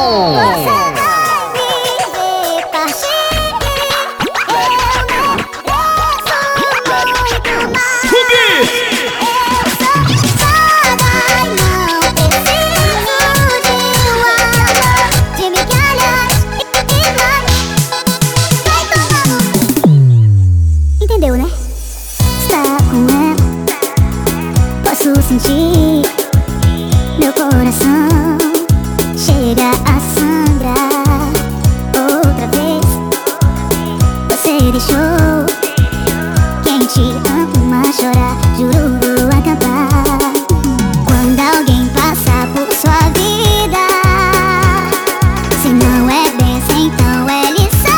Entendeu, né? Está com ela, posso sentir meu coração chega a sangrar. Outra vez você deixou quem te ama chorar. Juro, vou acabar quando alguém passar por sua vida. Se não é bênção, então é lição.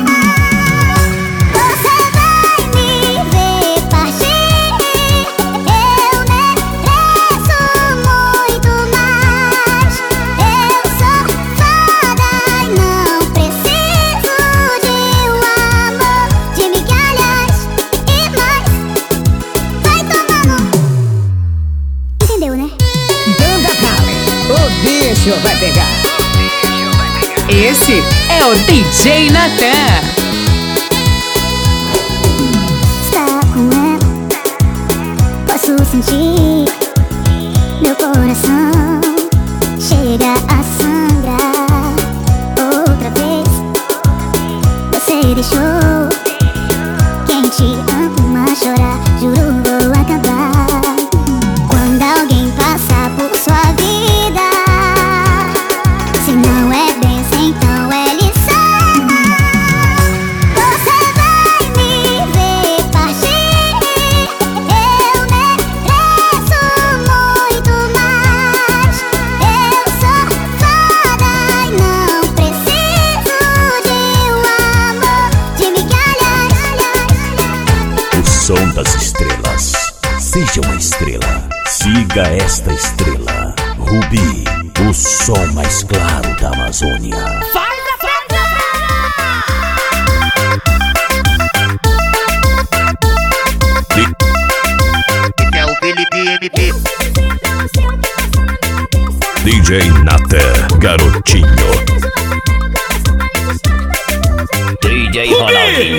Você vai me ver partir, eu mereço muito mais. Eu sou foda e não preciso de um amor de migalhas e mais. Vai tomando. Entendeu, né? Banda Power, o bicho vai pegar. Esse é o DJ Natan. Está com ela, posso sentir meu coração chega a sangrar. Outra vez você deixou quem te ama chorar. Juro, vou acabar quando alguém passar por sua vida. Se não é bênção, então é lição. Você vai me ver partir, eu mereço muito mais. Eu sou foda e não preciso de um amor de migalhas. O som das estrelas. Seja uma estrela. Siga esta estrela. Rubi, o som mais claro da Amazônia. É o Felipe MP. DJ Natan, garotinho. DJ Ronaldinho.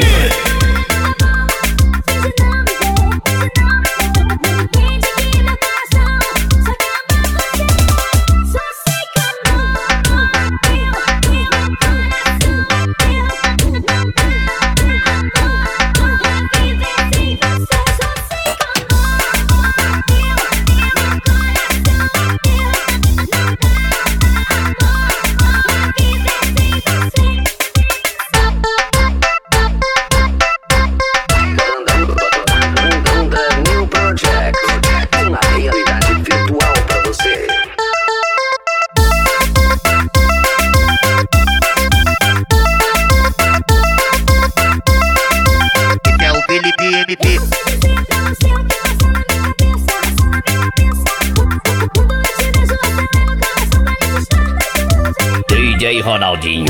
DJ Ronaldinho.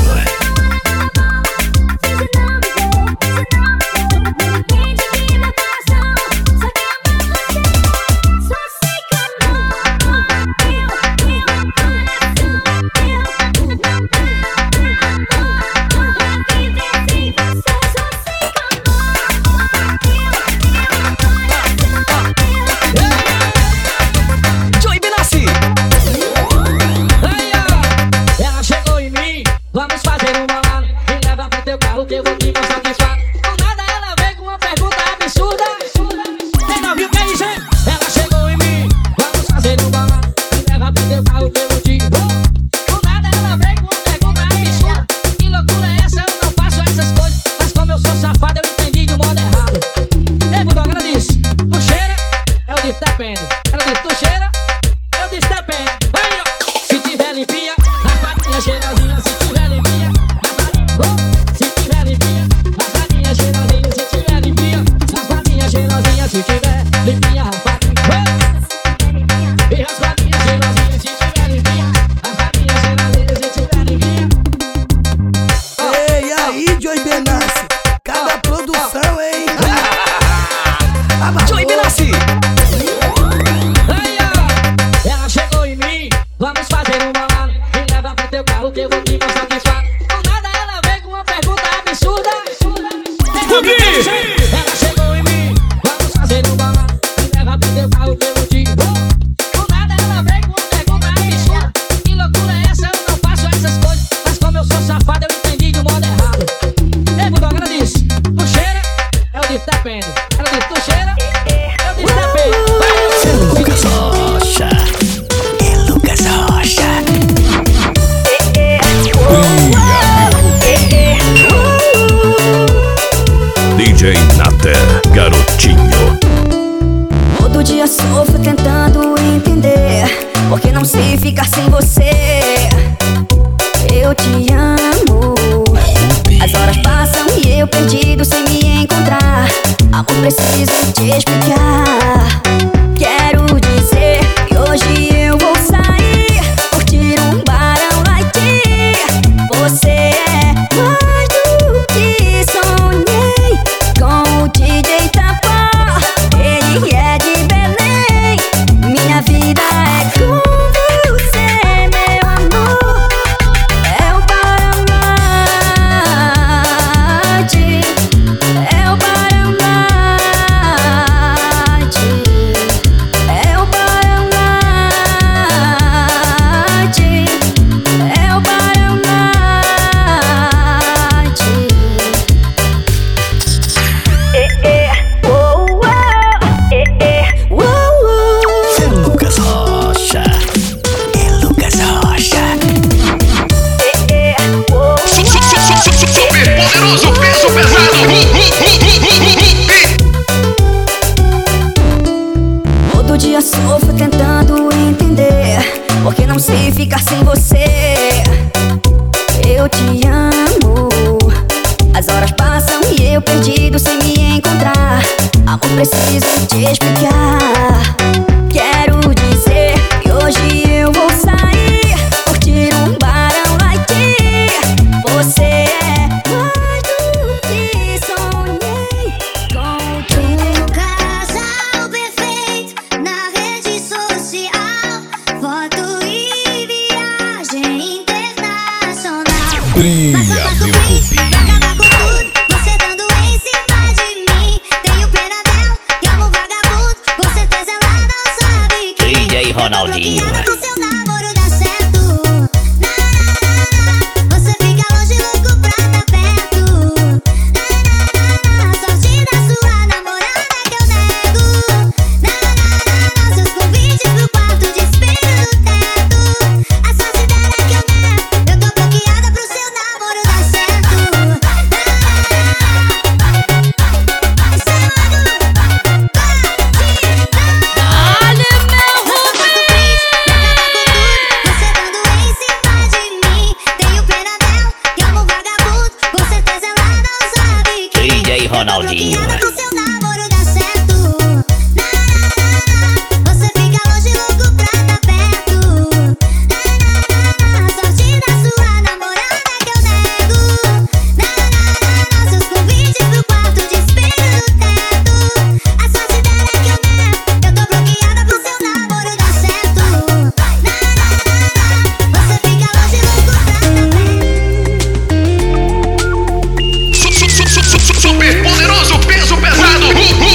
Vamos fazer um bolado e leva pro teu carro que eu vou te mostrar que faz. Do nada ela veio com uma pergunta absurda. Quem não viu, quem dizer? Ela chegou em mim. Vamos fazer um bolado e leva pro teu carro que eu vou te mostrar. Do nada ela veio com uma pergunta absurda. Que loucura é essa? Eu não faço essas coisas. Mas como eu sou safado, eu entendi de modo errado. Ei, Bulldog, ela disse: tu cheira? Eu disse: depende. Ela disse: tu cheira? Eu disse: depende. Vai, ó. Se tiver limpinha, a patinha cheirosinha. Se tiver limpinha, se tiver limpinha, as patinhas cheirosinhas. Se tiver limpinha, as patinhas cheirosinhas. Se tiver limpinha, as patinhas. E as patinhas cheirosinhas. Se tiver limpinha, as patinhas cheirosinhas. Se tiver limpinha. Ei, aí, Joey Benassi, cada produção, hein? Joey Benassi. Ela chegou em mim. Vamos fazer um bolado e leva pro teu carro que eu vou dia sofro tentando entender por que não sei ficar sem você. Eu te amo. As horas passam e eu perdido sem me encontrar. Amor, preciso te explicar. Quero dizer que hoje eu vou sair, curtir um barão like. Você é mais do que sonhei com Um casal perfeito na rede social, foto e viagem internacional. Trilha, meu Rubi. Você dando em cima de mim. Tenho pena dela, que amo vagabundo. Com certeza ela não sabe que DJ Ronaldinho. o seu namoro dá certo. Na, na, na, na. Você fica longe, louco pra tá perto. Na, na, na, na. Sorte da sua namorada que eu nego. Na, na, na, na. Seus convites pro quarto de espelho no teto. A sorte dela é que eu nego. Eu tô bloqueada pro seu namoro dar certo. Na, na, na, na. Isso é Olha, meu você dando em cima de mim. Tenho pena dela, que amo vagabundo. Com certeza ela não sabe que DJ Ronaldinho. o seu namoro dá certo. Na, na, na, na. Você fica longe, louco pra tá perto. Na, na, na, na. Sorte da sua namorada que eu nego. Na, na, na, na. Seus convites pro quarto de espelho no teto. A sorte dela é que eu nego. Eu tô bloqueada pro seu namoro dar certo. Na, na, na, na. Você fica longe, louco pra tá Super poderoso, peso pesado.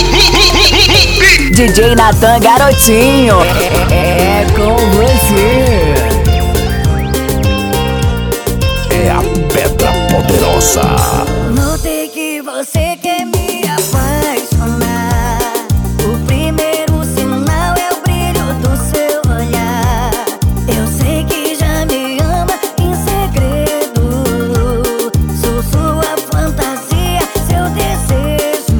DJ Natan, garotinho. É com você. É a pedra poderosa. Notei que você quer me apaixonar. O primeiro sinal é o brilho do seu olhar. Eu sei que já me ama em segredo. Sou sua fantasia, seu desejo.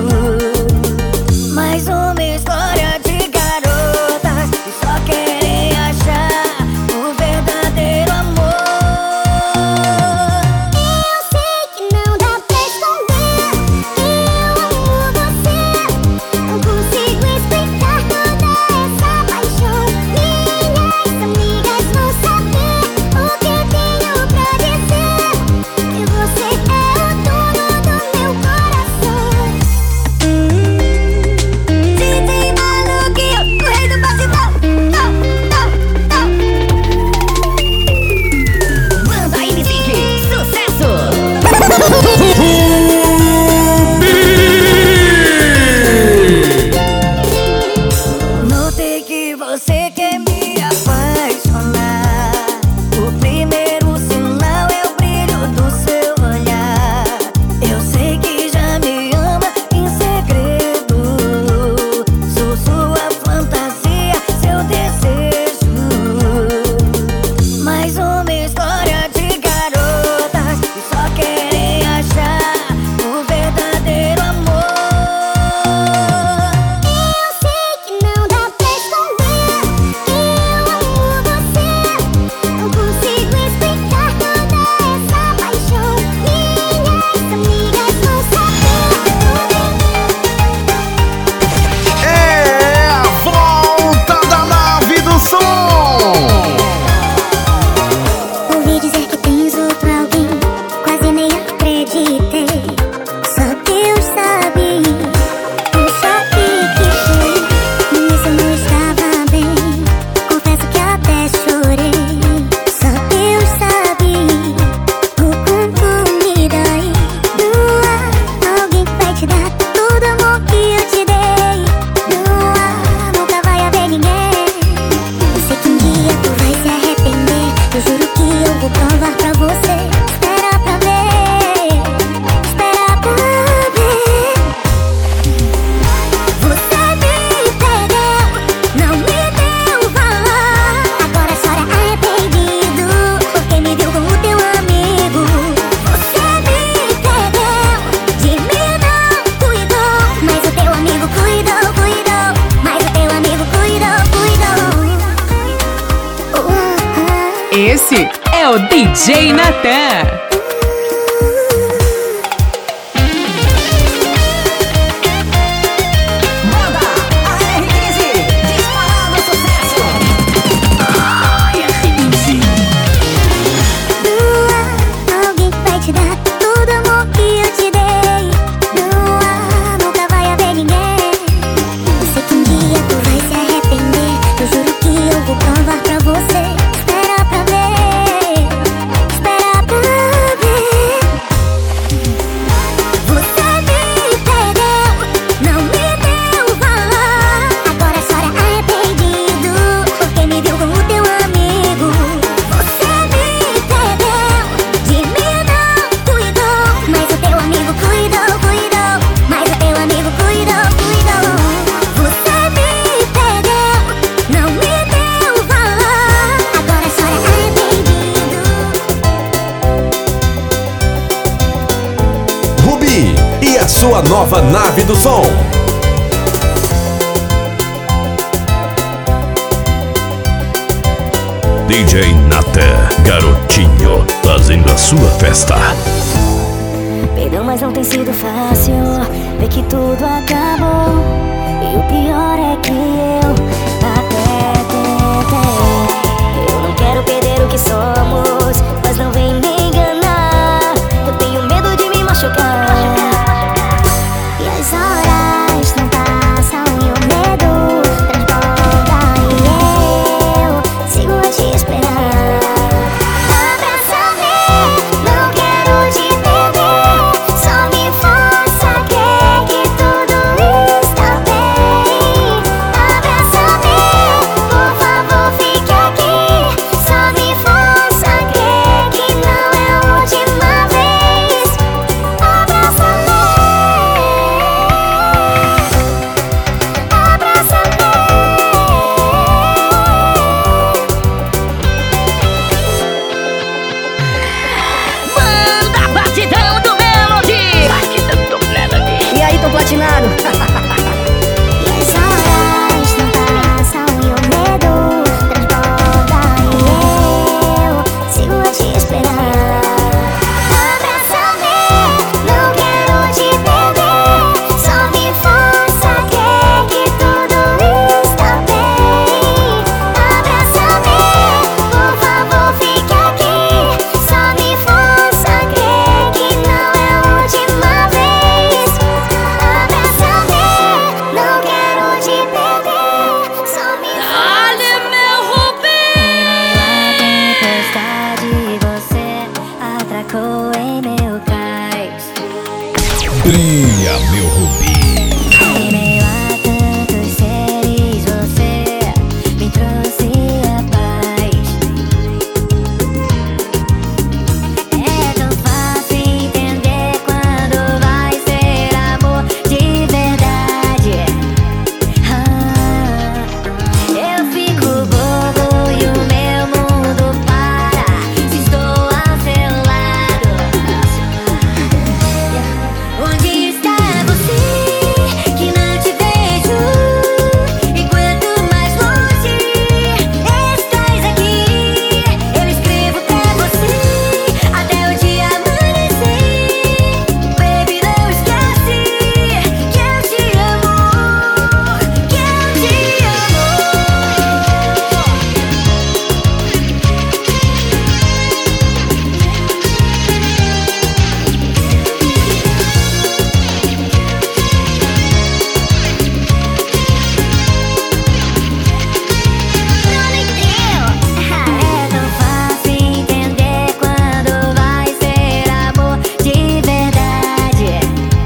Mais uma história de garotas que só querem achar o verdadeiro amor. Eu sei que não Esse é o DJ Natan. Alguém que vai te dar todo o amor que eu te dei. Nunca vai haver ninguém. Eu sei que um dia tu vai se arrepender. Eu juro que eu vou provar pra você. Espera pra ver. Espera pra ver. Você me perdeu, não me deu valor. Agora chora arrependido, porque me viu com o teu amigo. Você me perdeu, de mim não cuidou, mas o teu amigo cuidou. Mas o teu amigo cuidou. Você me perdeu, não me deu valor. Agora chora arrependido. Rubi e a sua nova nave do som. DJ Natan, garotinho, fazendo a sua festa. Perdão, mas não tem sido fácil ver que tudo acabou. E o pior é que eu até tentei. Eu não quero perder o que somos, mas não vem me enganar. Eu tenho medo de me machucar. E as horas não passam e o medo transborda. E eu sigo a te esperar. Abraça-me, não quero te perder. Só me faça crer que tudo está bem. Abraça-me, por favor, fique aqui. Só me faça crer que não é a última vez. Abraça-me, Manda batidão do Melody. E aí, tô platinado? e as horas não passam e o medo transborda. E eu sigo a te esperar. Abraça-me, não quero te perder. Só me faça crer que tudo está bem. Abraça-me, por favor, fique aqui. Só me faça crer que não é a última vez. Abraça-me, não quero te perder. Só me Dale, meu Rubi. tempestade, você atracou em meu cais. Brilha, meu Rubi. Em meio a tantos seres, você me trouxe a paz. É tão fácil entender quando vai ser amor de verdade. Eu fico bobo e o meu mundo para se estou ao seu lado. Onde está você que não te vejo? E quanto mais longe estás aqui, eu escrevo pra você até o dia amanhecer. Baby, não esquece que eu te amo, que eu te amo. É tão fácil entender quando vai ser amor de verdade.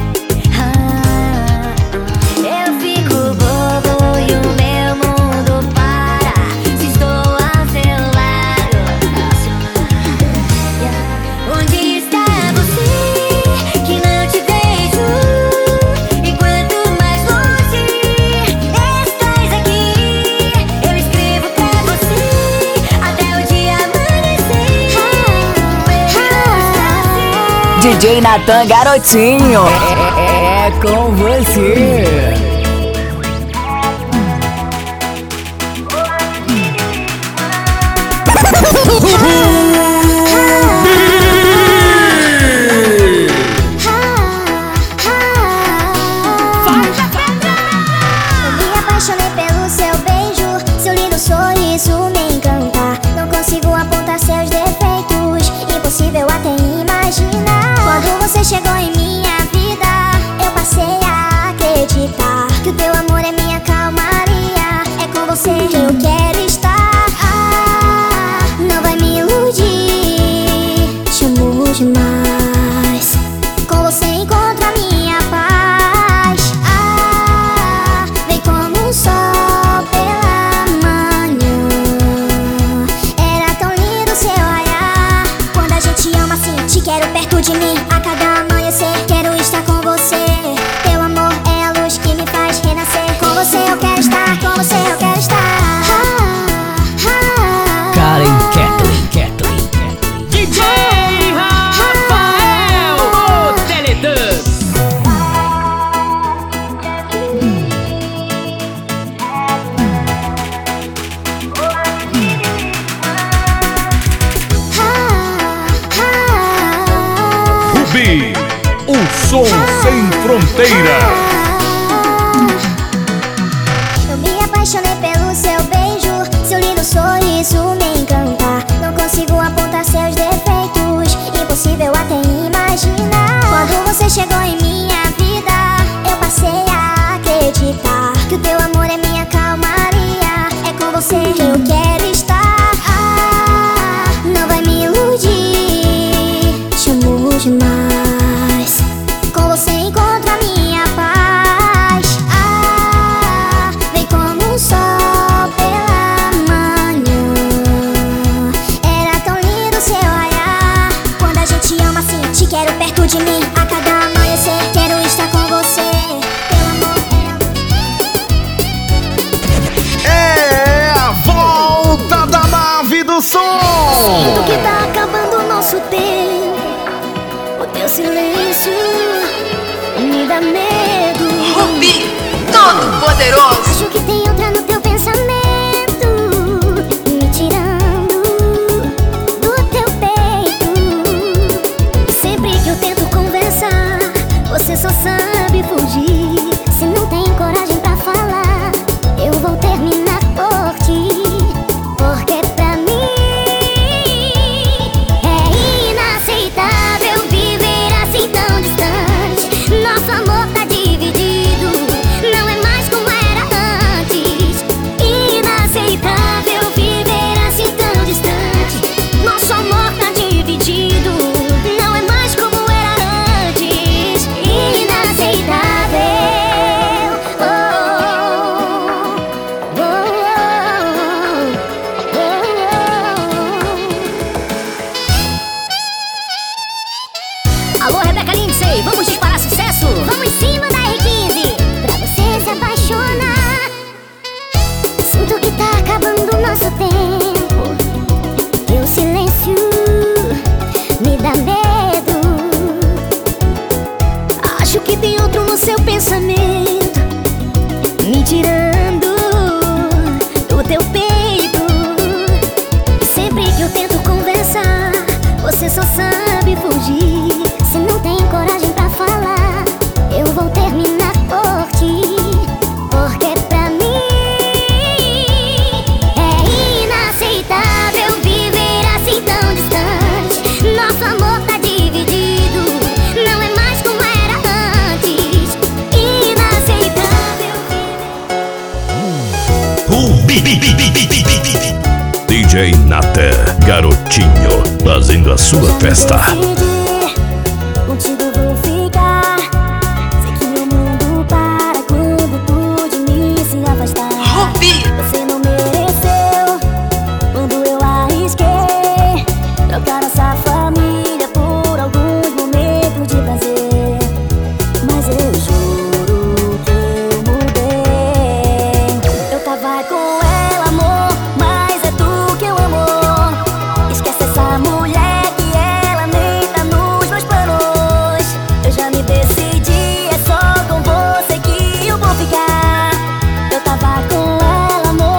Eu fico bobo e o meu mundo para se estou ao seu lado. Onde está você que não te vejo? E quanto mais longe estás aqui, eu escrevo pra você até o dia amanhecer. DJ Natan, garotinho. É com você. Uhul! apaixonei pelo seu beijo, seu lindo sorriso me encanta. Não consigo apontar seus defeitos, impossível até imaginar. Quando você chegou em minha vida, eu passei a acreditar que o teu amor é minha calmaria. É com você que eu quero estar. Não vai me iludir, te amo demais. Com você encontro a minha paz. Vem como um sol pela manhã. Era tão lindo seu olhar. Quando a gente ama assim, te quero perto de mim. A cada amanhecer, quero estar com você. Teu amor é a luz que me faz renascer. Com você eu quero estar, com você eu quero estar. Karen Kathleen. DJ Rafael, o Teletubbies. Rubi, o som sem fronteira. Eu me apaixonei pelo seu beijo, seu lindo sorriso me encanta. Não consigo apontar seus defeitos, impossível até imaginar. Quando você chegou em minha vida, eu passei a acreditar que o teu amor é minha calmaria. É com você que eu quero estar. Não vai me iludir, te amo demais. Com você encontro a minha paz. Vem como um sol pela manhã. Era tão lindo seu olhar. Quando a gente ama assim, te quero perto de mim. A cada amanhecer, quero estar com você. Pelo amor É a volta da nave do som. Sinto que tá acabando o nosso tempo. O teu silêncio me dá medo. Rubi, todo poderoso. Acho que tem outra no teu pensamento, me tirando do teu peito. Sempre que eu tento conversar, você só sabe fugir. Se não tem coragem pra falar, eu vou terminar por ti. Porque pra mim é inaceitável viver assim tão distante. Nosso amor tá dividido, não é mais como era antes. Inaceitável viver assim tão distante. Nosso amor tá dividido, não é mais como era antes. Inaceitável. Alô, Rebeca Lindsay, vamos disparar sucesso? Vamos em cima da R15 pra você se apaixonar. Sinto que tá acabando o nosso tempo. Teu silêncio me dá medo. Acho que tem outro no seu pensamento, me tirando do teu peito. Sempre que eu tento conversar, você só sabe fugir. Se não tem coragem pra falar, eu vou terminar por ti. Porque pra mim é inaceitável viver assim tão distante. Nosso amor tá dividido, não é mais como era antes. Inaceitável. DJ Natan, garotinho, fazendo a sua festa. Contigo vou ficar. Sei que meu mundo para quando tu de mim se afastar. Rubi, Você não mereceu quando eu arrisquei trocar nossa família por alguns momentos de prazer. Mas eu juro que eu mudei. Eu tava com ela, amor, mas é tu que eu amo. Esquece essa mulher que ela nem tá nos meus planos. Eu já me decidi, é só com você que eu vou ficar. Eu tava com ela, amor,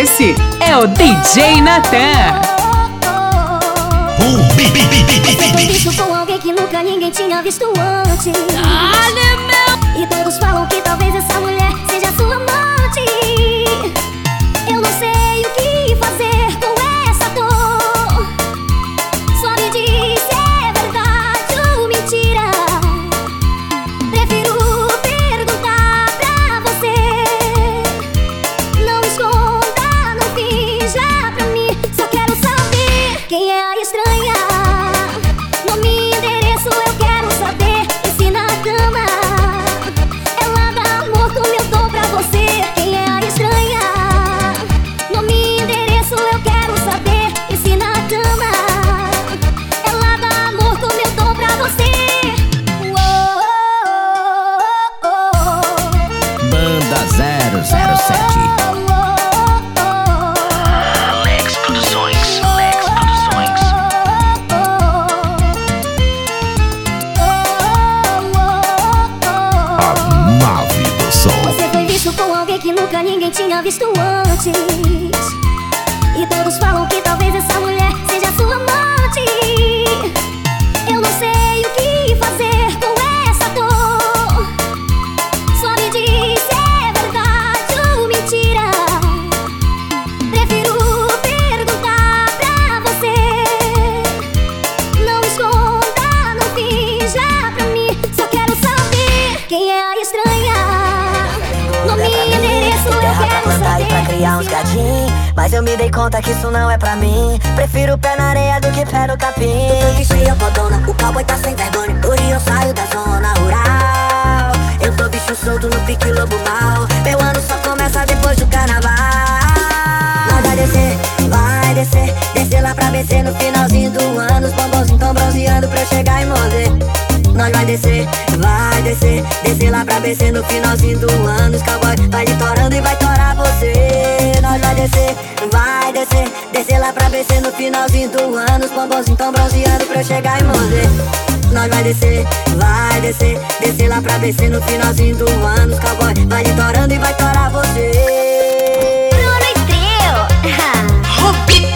Esse é o DJ Natan. Você foi visto com alguém que nunca ninguém tinha visto antes. E todos falam que talvez essa mulher seja sua amante. Eu não sei o que fazer com essa dor. Só me diz se é verdade ou mentira. Prefiro perguntar pra você. Não esconda, não finja pra mim. Só quero saber quem é a estranha. Nome e endereço eu quero saber. E se na cama ela dá amor como eu dou pra você. Quem é a estranha? Nome e endereço eu quero saber. E se na cama ela dá amor como eu dou pra você. Banda 007. Lex Produções. Lex Produções. A nave do som. Você foi visto com alguém que nunca ninguém tinha visto antes. E todos falam que talvez essa mulher seja sua amante. Eu não sei o que fazer com essa dor. Só me diz se é verdade ou mentira. Prefiro perguntar pra você. Não esconda, não finja pra mim. Só quero saber quem é a estranha. Nome e endereço eu quero saber. Pra criar uns gatinhos, mas eu me dei conta que isso não é pra mim. Prefiro pé na areia do que pé no capim. Eu cheia fodona, o cowboy tá sem vergonha. Hoje eu saio da zona rural. Eu tô bicho solto no pique lobo mal. Meu ano só começa depois do carnaval. Nós vai descer, descer lá pra BC no finalzinho do ano. Os bombons tão bronzeando pra eu chegar e morder. Nós vai descer, descer lá pra BC no finalzinho do ano. Os cowboy vai litorando e vai torar você. Nós vai descer, descer lá pra BC no finalzinho do ano. Os bombons tão bronzeando pra eu chegar e morder. Nós vai descer, descer lá pra BC no finalzinho do ano. Os cowboy vai litorando e vai torar você. Bruno Estrela. Rubi.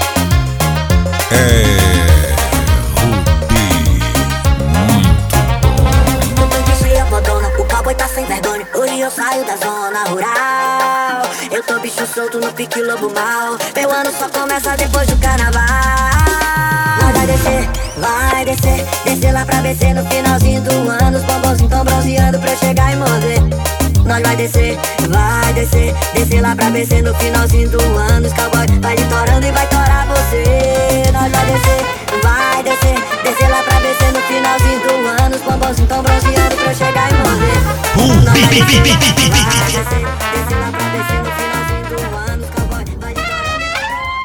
O cowboy tá sem vergonha. Hoje eu saio da zona rural. Eu tô bicho solto no pique lobo mal. Meu ano só começa depois do carnaval. Nós vai descer, descer lá pra BC no finalzinho do ano. Os bombons tão bronzeando pra eu chegar e morder. Nós vai descer, descer lá pra BC no finalzinho do ano. Os cowboy vai litorando e vai torar você. Nós vai descer lá pra BC no finalzinho do ano. Os bombons tão bronzeando pra eu chegar e morder. Nós vai descer, descer lá pra BC no finalzinho do ano. Os cowboy vai litorando e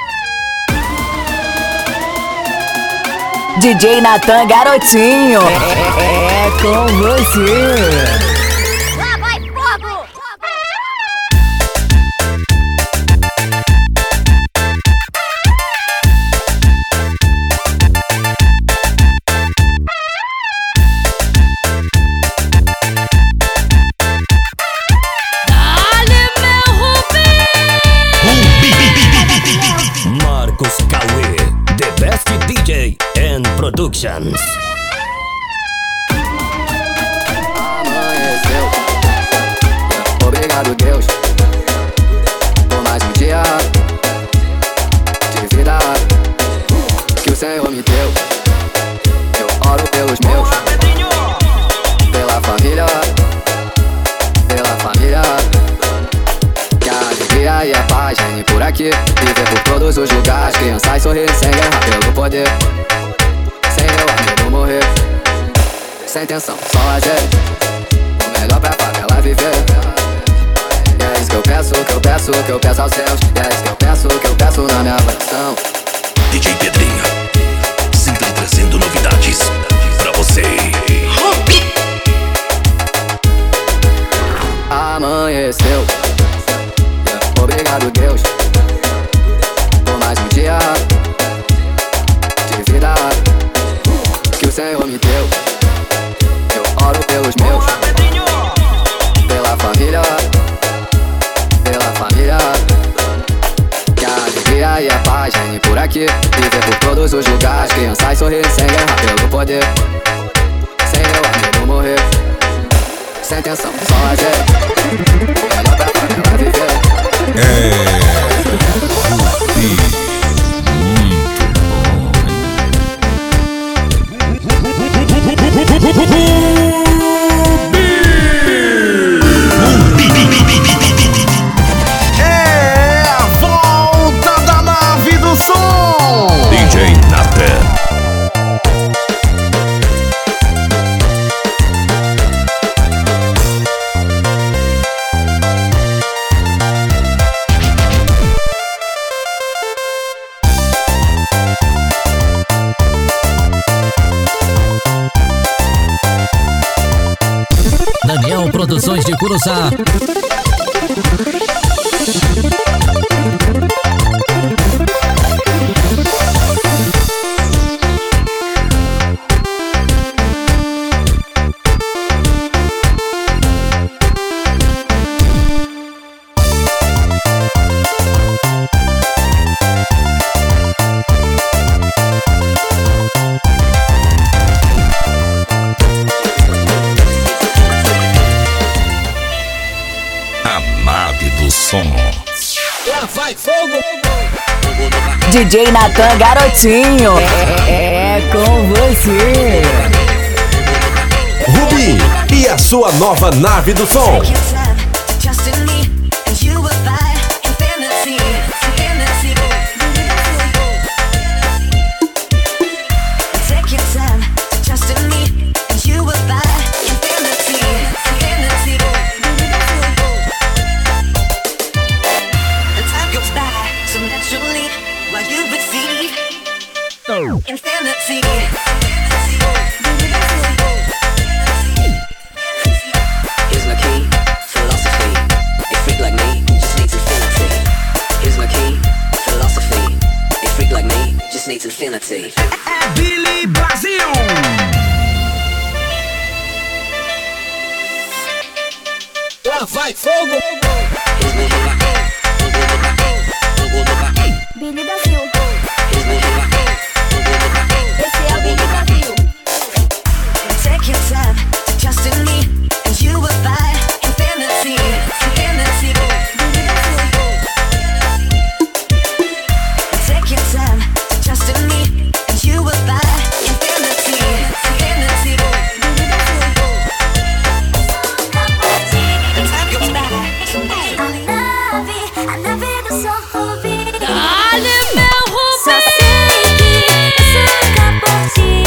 vai torar. DJ Natan Garotinho. É com você. Lá vai fogo! Marcos Cauê, The Best DJ and Productions. Amanheceu. Obrigado, Deus, por mais um dia de vida que o Senhor me deu. Eu oro pelos meus, pela família, que a alegria e a paz reine por aqui. Viver por todos os lugares, crianças sorrir sem guerra pelo poder. Sem meu amigo morrer, sem tensão, só a gente. O melhor pra favela viver. E é isso que eu peço, que eu peço aos céus. E é isso que eu peço na minha oração. DJ Pedrinho, sempre trazendo novidades pra você. Amanheceu. Obrigado, Deus, por mais um dia de vida que o Senhor me deu. Eu oro pelos meus, pela família, que aqui, viver por todos os lugares, crianças e sorrir sem guerra pelo poder. Sem meu amigo morrer, sem tensão, só lazer. Melhor pra favela viver. DJ Natan. Daniel Produções de Curuçá. Lá vai fogo! DJ Natan, garotinho. É com você. Rubi e a sua nova nave do som. Infinity. Here's my key, philosophy. A freak like me just needs infinity. Here's my key, philosophy. A freak like me just needs infinity. Billy Brasil. Lá vai fogo! Billy Brasil. Esse é o Billy Brasil. Take your time to trust in me, and you will find infinity, infinity. Take your time to trust in me, and you will find infinity, infinity. The time goes by so naturally. A nave do som Rubi. Dale, meu Rubi. Só sei que eu sou louca por ti.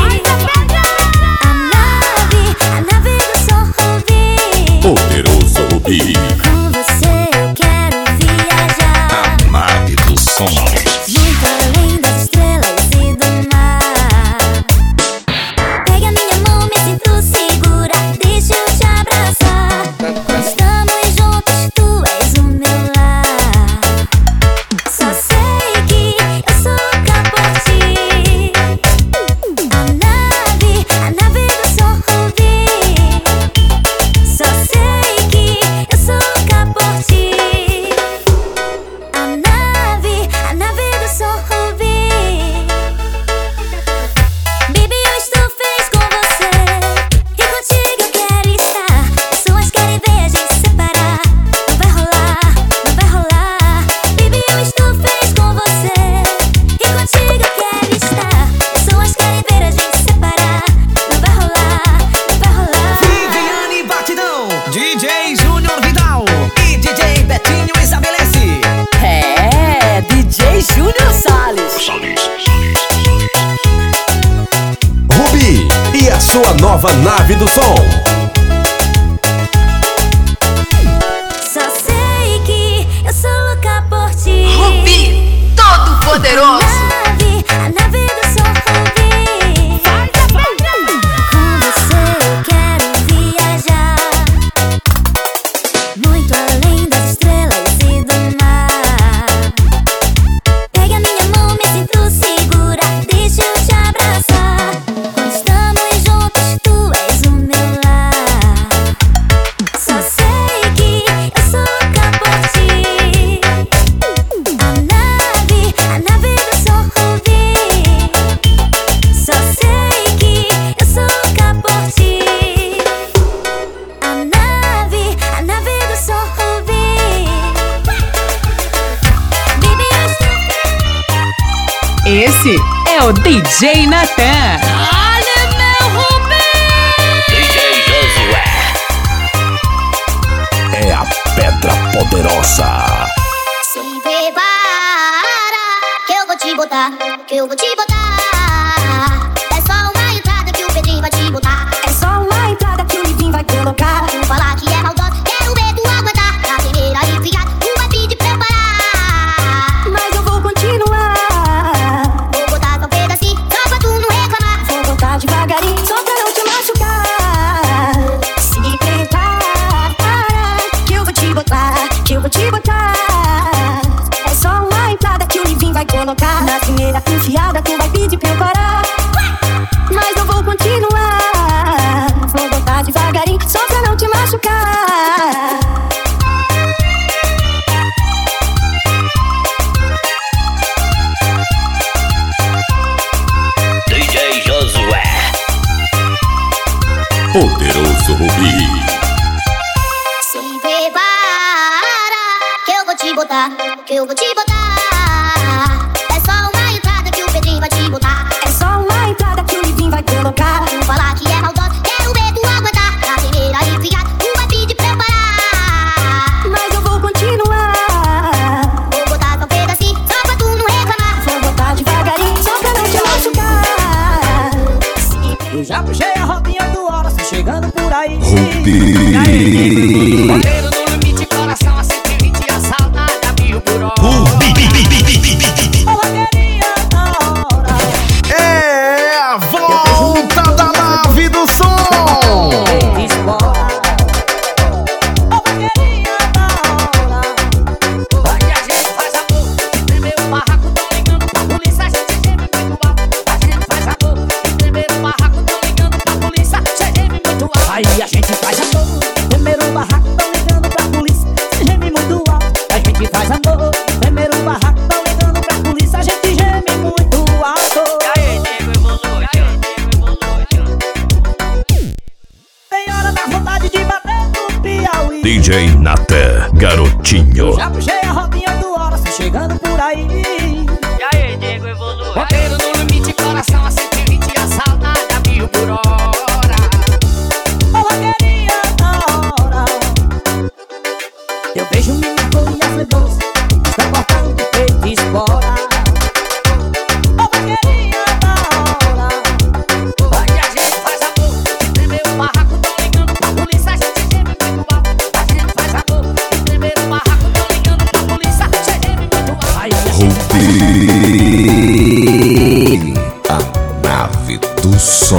A nave do som Rubi. Poderoso Rubi. Com você eu quero viajar. A nave do som. Muito além das estrelas e do mar. Pega minha mão, me sinto segura. Deixa eu te abraçar. Estamos juntos, tu és o meu lar. Só sei que eu sou louca por ti. A nave do som Rubi. Só sei que eu sou louca por ti. A nave do som Rubi. Baby, eu estou feliz com você. E contigo eu quero estar. Pessoas querem ver a gente separar. Não vai rolar, não vai rolar. Baby, eu estou feliz com você. E contigo eu quero estar. Pessoas querem ver a gente separar. Não vai rolar, não vai rolar. Viviane Batidão, DJ Júnior Vidal e DJ Betinho estabelece. É, DJ Júnior Salles. Rubi e a sua nova nave do som. Só sei que eu sou louca por ti. Rubi, todo poderoso. A nave do som Rubi. Com você eu quero viajar. Muito além das estrelas e do mar. Pega minha mão, me sinto segura. Deixa eu te abraçar. Quando estamos juntos, tu és o meu o DJ Natan. Olha meu Rubi! DJ Josué. É a pedra poderosa. Se prepara, que eu vou te botar, que eu vou te botar. É só uma entrada que o Pedrinho vai te botar. É só uma entrada que o Livinho vai colocar. Tu falar que é maldosa, quero ver tu aguentar. Na primeira e brigada, tu vai pedir pra eu parar. Mas eu vou continuar. Vou botar só um pedacinho, só pra tu não reclamar. Vou botar devagarinho, só pra não te machucar. Se prepara, que eu vou te botar, que eu vou te botar. É só uma entrada que o Livinho vai colocar. Na primeira enfiada, tu vai pedir pra eu parar. Mas eu vou continuar. Vou botar devagarinho, só pra não te machucar. DJ Josué. Poderoso Rubi. Se prepara, que eu vou te botar, que eu vou te botar. É só uma entrada que o Pedrinho vai te botar. É só uma entrada que o Livinho vai colocar. Tu falar que é maldosa, quero ver tu aguentar. Na primeira e brigada, tu vai pedir pra eu parar. Mas eu vou continuar. Vou botar só um pedacinho, só pra tu não reclamar. Vou botar devagarinho, só pra não te machucar. Eu já puxei a roupinha do hora, tô chegando por aí. Rubi. Roteiro no limite, coração a 120, a saudade a 1000 por hora. Ô, roqueirinha da hora. É a volta da nave do som. Espora. Ô, roqueirinha da hora. Aqui a gente faz amor, primeiro barraco, tão ligando pra polícia, a gente geme muito alto. A gente faz amor, primeiro barraco, tão ligando pra polícia, você geme muito alto. Aí a gente faz amor, primeiro barraco, tão ligando pra polícia, você geme muito alto. A gente faz amor, primeiro barraco, tão ligando pra polícia, a gente geme muito alto. E aí, Diego Evolution, tem hora da vontade de bater no Piauí. DJ Natan, garotinho. Já puxei a roupinha do hora, tô chegando por aí. E aí, Diego Evolution. Roteiro no limite, coração a 120, a saudade a 1000 por hora. Ô, roqueirinha da hora. Eu vejo o menino e a flebosa, está cortando o peito e espora. Ô, roqueirinha da hora. Aqui a gente faz amor, primeiro barraco, tão ligando pra polícia, a gente geme muito alto. A gente faz amor, primeiro barraco, tão ligando pra polícia, a gente geme muito alto. Aí a gente faz A nave do som.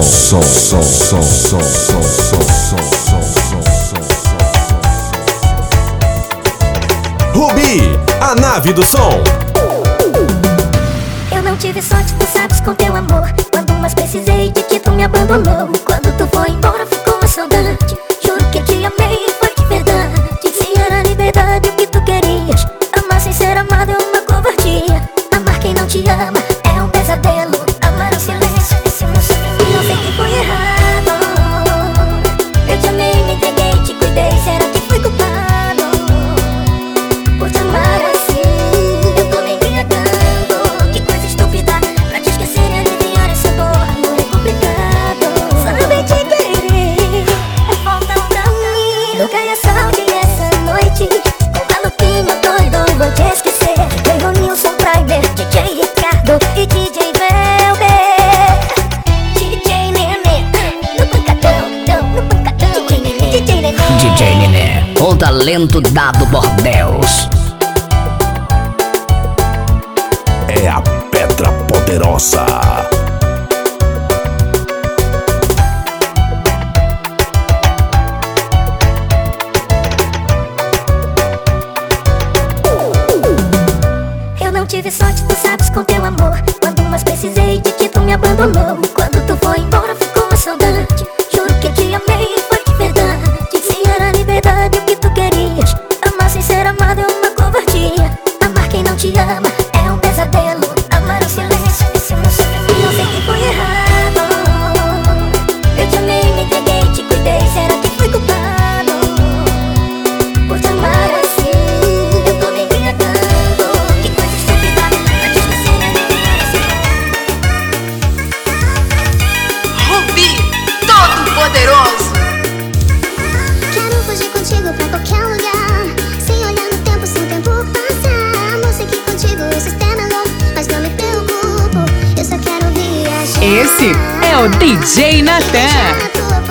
Rubi, a nave do som. Eu não tive sorte, tu sabes, com teu amor. Quando mais precisei de ti, tu me abandonou. Quando tu foi embora, ficou a saudade. Juro que te amei, foi de verdade. Se era liberdade o que tu querias. Amar sem ser amado é uma covardia. Amar quem não te ama é um pesadelo. Amar o silêncio, esse meu sofrimento. Não sei que foi errado. Eu te amei, me entreguei, te cuidei. Será que fui culpado por te amar assim? Eu tô me embriagando. Que coisa estúpida, pra te esquecer e aliviar essa dor. Amor é complicado. Sabe te querer é falta pra mim. Nunca ia saber essa noite. Com maluquinho doido, vou te esquecer. Tem o Nilson Prime, DJ Ricardo e DJ Velber. DJ Nenê, no pancadão, no pancadão. DJ Nenê, DJ Nenê. DJ Nenê, o talento dado por Deus. É a pedra poderosa. Eu não tive sorte, tu sabes, com teu amor. Quando mais precisei de ti, tu me abandonou. Quando tu foi embora, ficou a saudade. Juro que te amei, foi de verdade. Se era liberdade o que tu querias. Amar sem ser amado é uma covardia. Amar quem não te ama é um pesadelo. Amar o silêncio, esse meu sofrimento. Não sei que foi errado. Eu te amei, me entreguei, te cuidei. Será que fui culpado por te amar assim? Eu tô me embriagando. Que coisa estúpida, pra te esquecer e aliviar essa dor. o DJ Natan.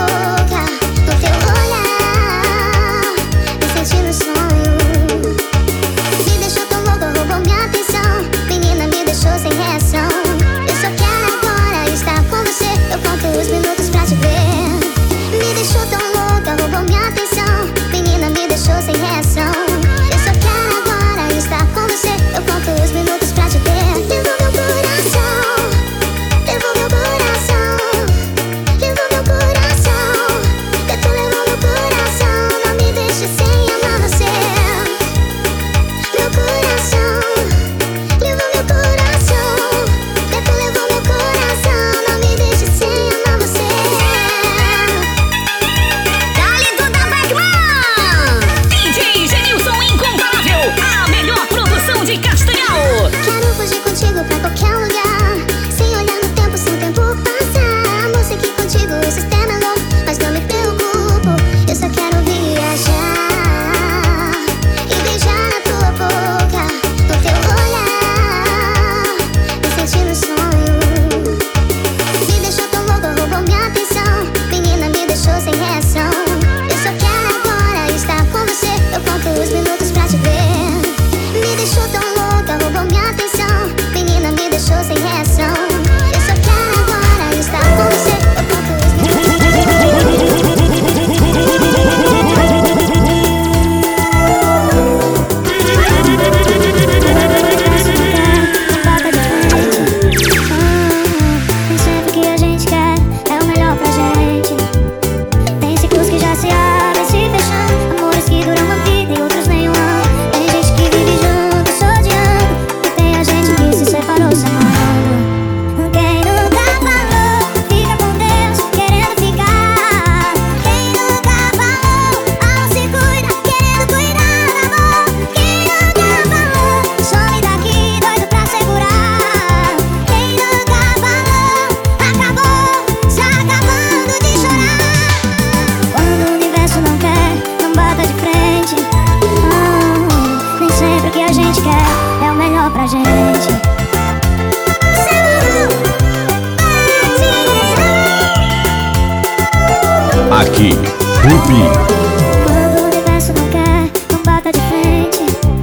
Aqui, Rubi. Quando o universo não quer, não bata de frente.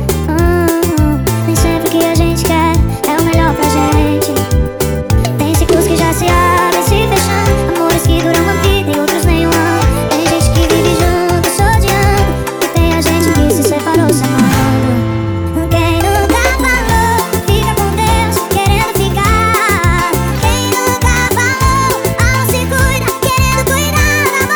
Nem sempre o que a gente quer é o melhor pra gente. Tem ciclos que já se abrem, se fecham, amores que duram uma vida e outros nem um ano. Tem gente que vive junto, se odiando, e tem a gente que se separou, se amando. Quem nunca falou, fica com Deus, querendo ficar. Quem nunca falou, não se cuida, querendo cuidar.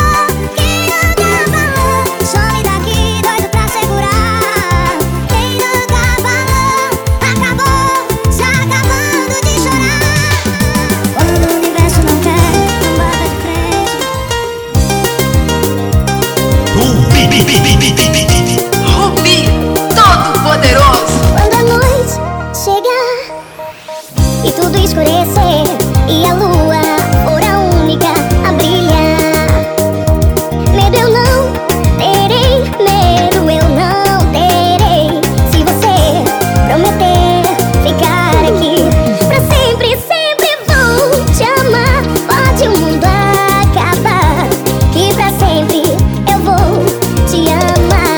Some daqui, doido pra segurar. Quem nunca falou, acabou, se acabando de chorar. Quando o universo não quer, não bata de frente. Rubi, todo poderoso. Quando a noite chegar e tudo escurecer e a lua, hora única, a brilhar, medo eu não terei, medo eu não terei. Se você prometer ficar aqui pra sempre, sempre vou te amar. Pode o mundo acabar, que pra sempre eu vou te amar.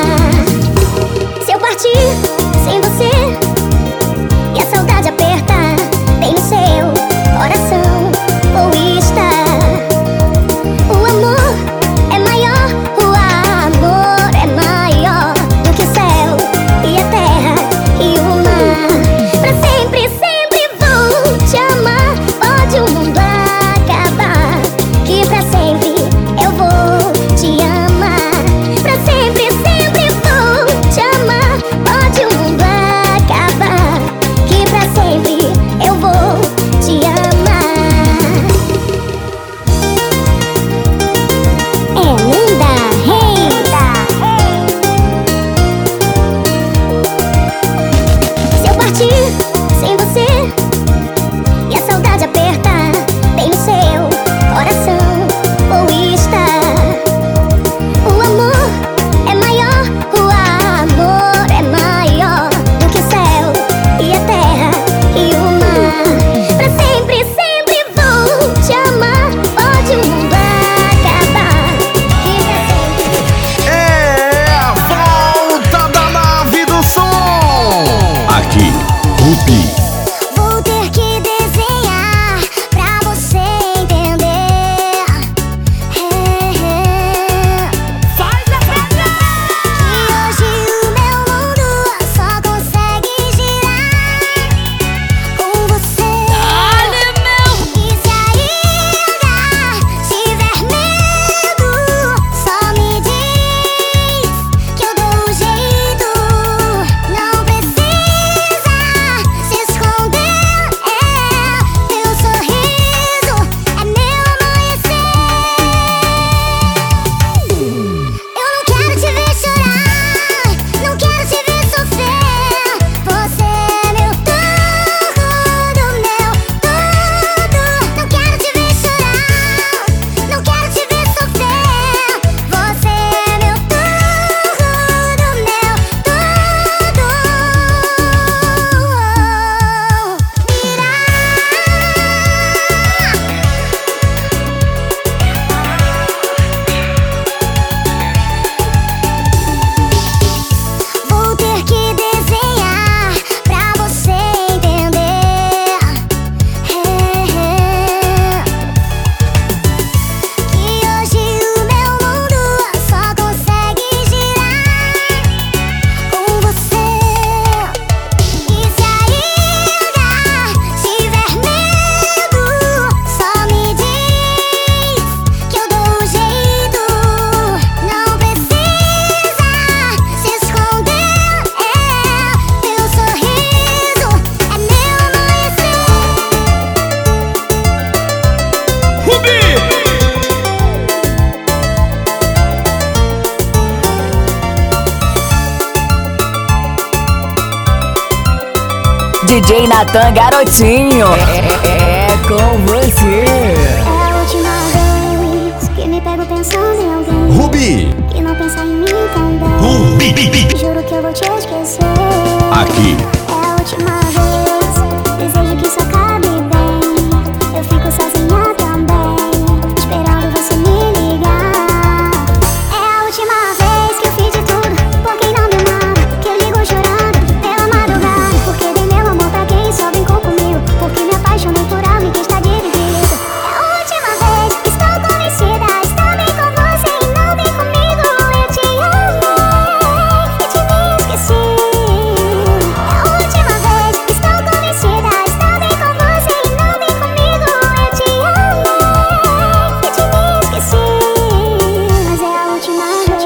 DJ Natan, garotinho. É com você. É a última vez que me pego pensando em alguém. Rubi. E não pensar em mim também. Rubi. Juro que eu vou te esquecer. Aqui. É a última vez. Desejo que isso acabe bem. Eu fico sozinha também, esperando você me ligar. É a última vez que eu fiz de tudo por quem não me amava, que eu ligo chorando pela madrugada, porque dei meu amor pra quem só brincou comigo, porque me apaixonei por alguém que está dividido. É a última vez que estou convencida, está bem com você e não bem comigo. Eu te amei e te me esqueci. É a última vez que estou convencida, está bem com você e não bem comigo. Eu te amei e te me esqueci. Mas é a última vez.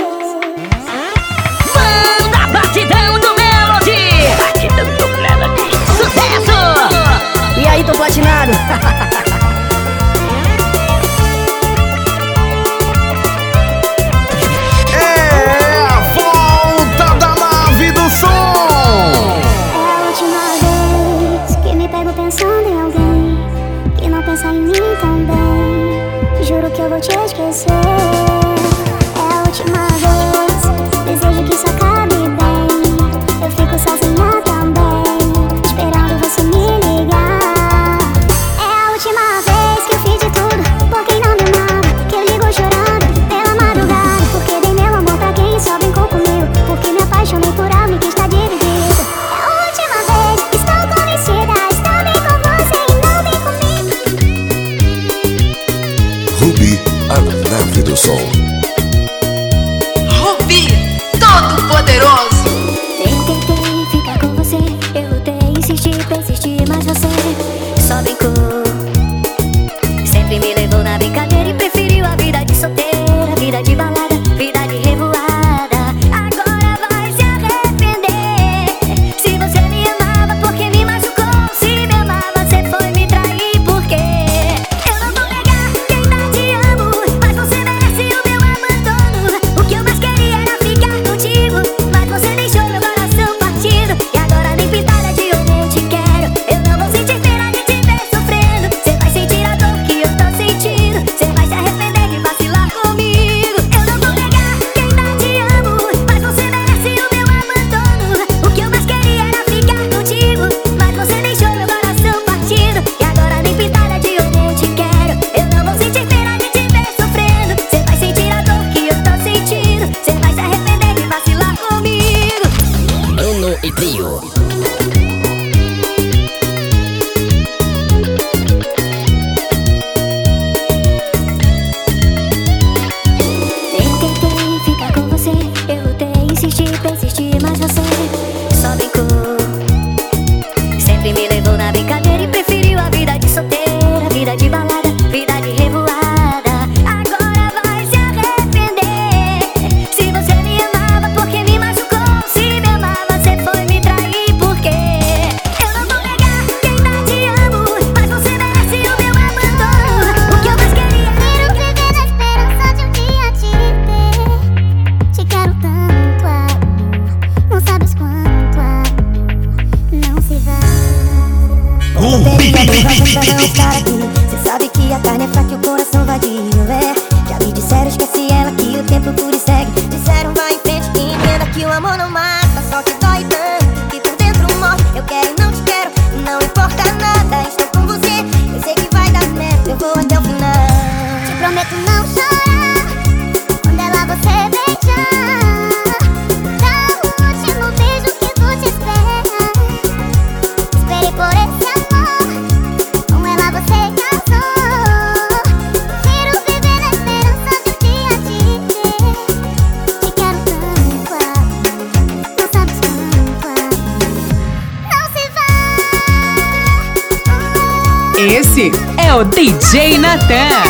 Manda batidão do Melody. Batidão do Melody. Sucesso. E aí, tô platinado? É a volta da nave do som. É a última vez que me pego pensando em alguém que não pensa em mim também. Juro que eu vou te esquecer. É a última vez. Desejo que isso acabe bem. Eu fico sozinha também, esperando você me ligar. É a última vez que eu fiz de tudo por quem não me amava, que eu ligo chorando pela madrugada, porque dei meu amor pra quem só brincou comigo, porque me apaixonei por alguém que está dividido. É a última vez, estou convencida, está bem com você e não bem comigo. Rubi, a nave do som. Rubi, todo poderoso. Tentei ficar com você, eu lutei, insisti, persisti, mas você só brincou. Sempre me levou na brincadeira e preferiu a vida de solteira, vida de balada, vida de revoada. Agora vai se arrepender. Se você me amava, porque me machucou. Se me amava, você foi me trair, porque eu não vou negar que ainda te amo, mas você merece o meu abandono. O que eu mais queria era ficar contigo, mas você deixou meu coração partido. E agora nem pintada de ouro eu te quero. Eu não vou sentir pena de te ver sofrendo. Você vai sentir a dor que eu tô sentindo. Você vai se arrepender de vacilar comigo. Eu não vou negar que ainda te amo, mas você merece o meu abandono. O que eu mais queria era ficar contigo, mas você deixou meu coração partido. E agora nem pintada de ouro eu te quero. Eu não vou sentir pena de te ver sofrendo. Você vai sentir a dor que eu tô sentindo. Você vai se arrepender de vacilar comigo. Bruno e Trio. Tentei ficar com você, eu lutei, insisti, persisti, mas você só brincou. Sempre me levou na brincadeira e preferiu a vida de solteira, vida de balada, vida de revoada. Agora vai se arrepender. Se você me amava, porque me machucou. Se me amava, você foi me trair, porque eu não vou negar que ainda te amo, mas você merece o meu abandono. O que eu mais queria era viver na esperança de um dia te ter. Te quero tanto, amor, não sabes quanto, amor, não se vai. Pra não estar aqui, cê sabe que a carne é fraca e o coração vadio, é. Já me disseram, esquece ela, que o tempo tudo segue. Disseram, vai em frente, que entenda que o amor não mata, só que dói tanto, que por dentro morre. Eu quero e não te quero, não importa nada, estou com você. Eu sei que vai dar certo, eu vou até o final. Te prometo não chorar quando ela você beijar. Dá o último beijo que tu te espera. Esperei por esse amor, com ela você casou. Quero viver na esperança de um dia te ter. Te quero tanto, não sabes quanto, não se vai. Esse é o DJ Natan.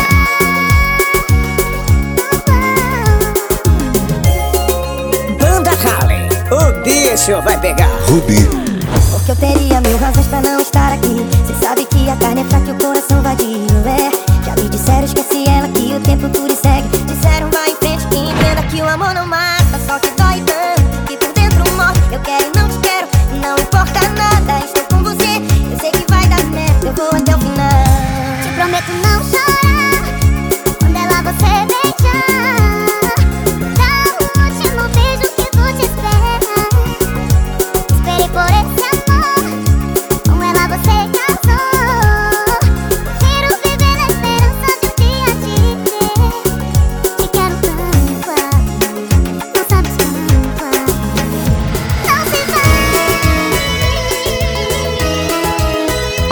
Banda Harley, o bicho vai pegar. Rubi. Porque eu teria mil razões pra não estar aqui. Cê sabe que a carne é fraca e o coração vadio, é. Já me disseram, esquece ela, que o tempo tudo segue. Disseram, vai em frente, que entenda que o amor não mata, só que dói tanto, que por dentro morre. Eu quero e não te quero, não importa nada, estou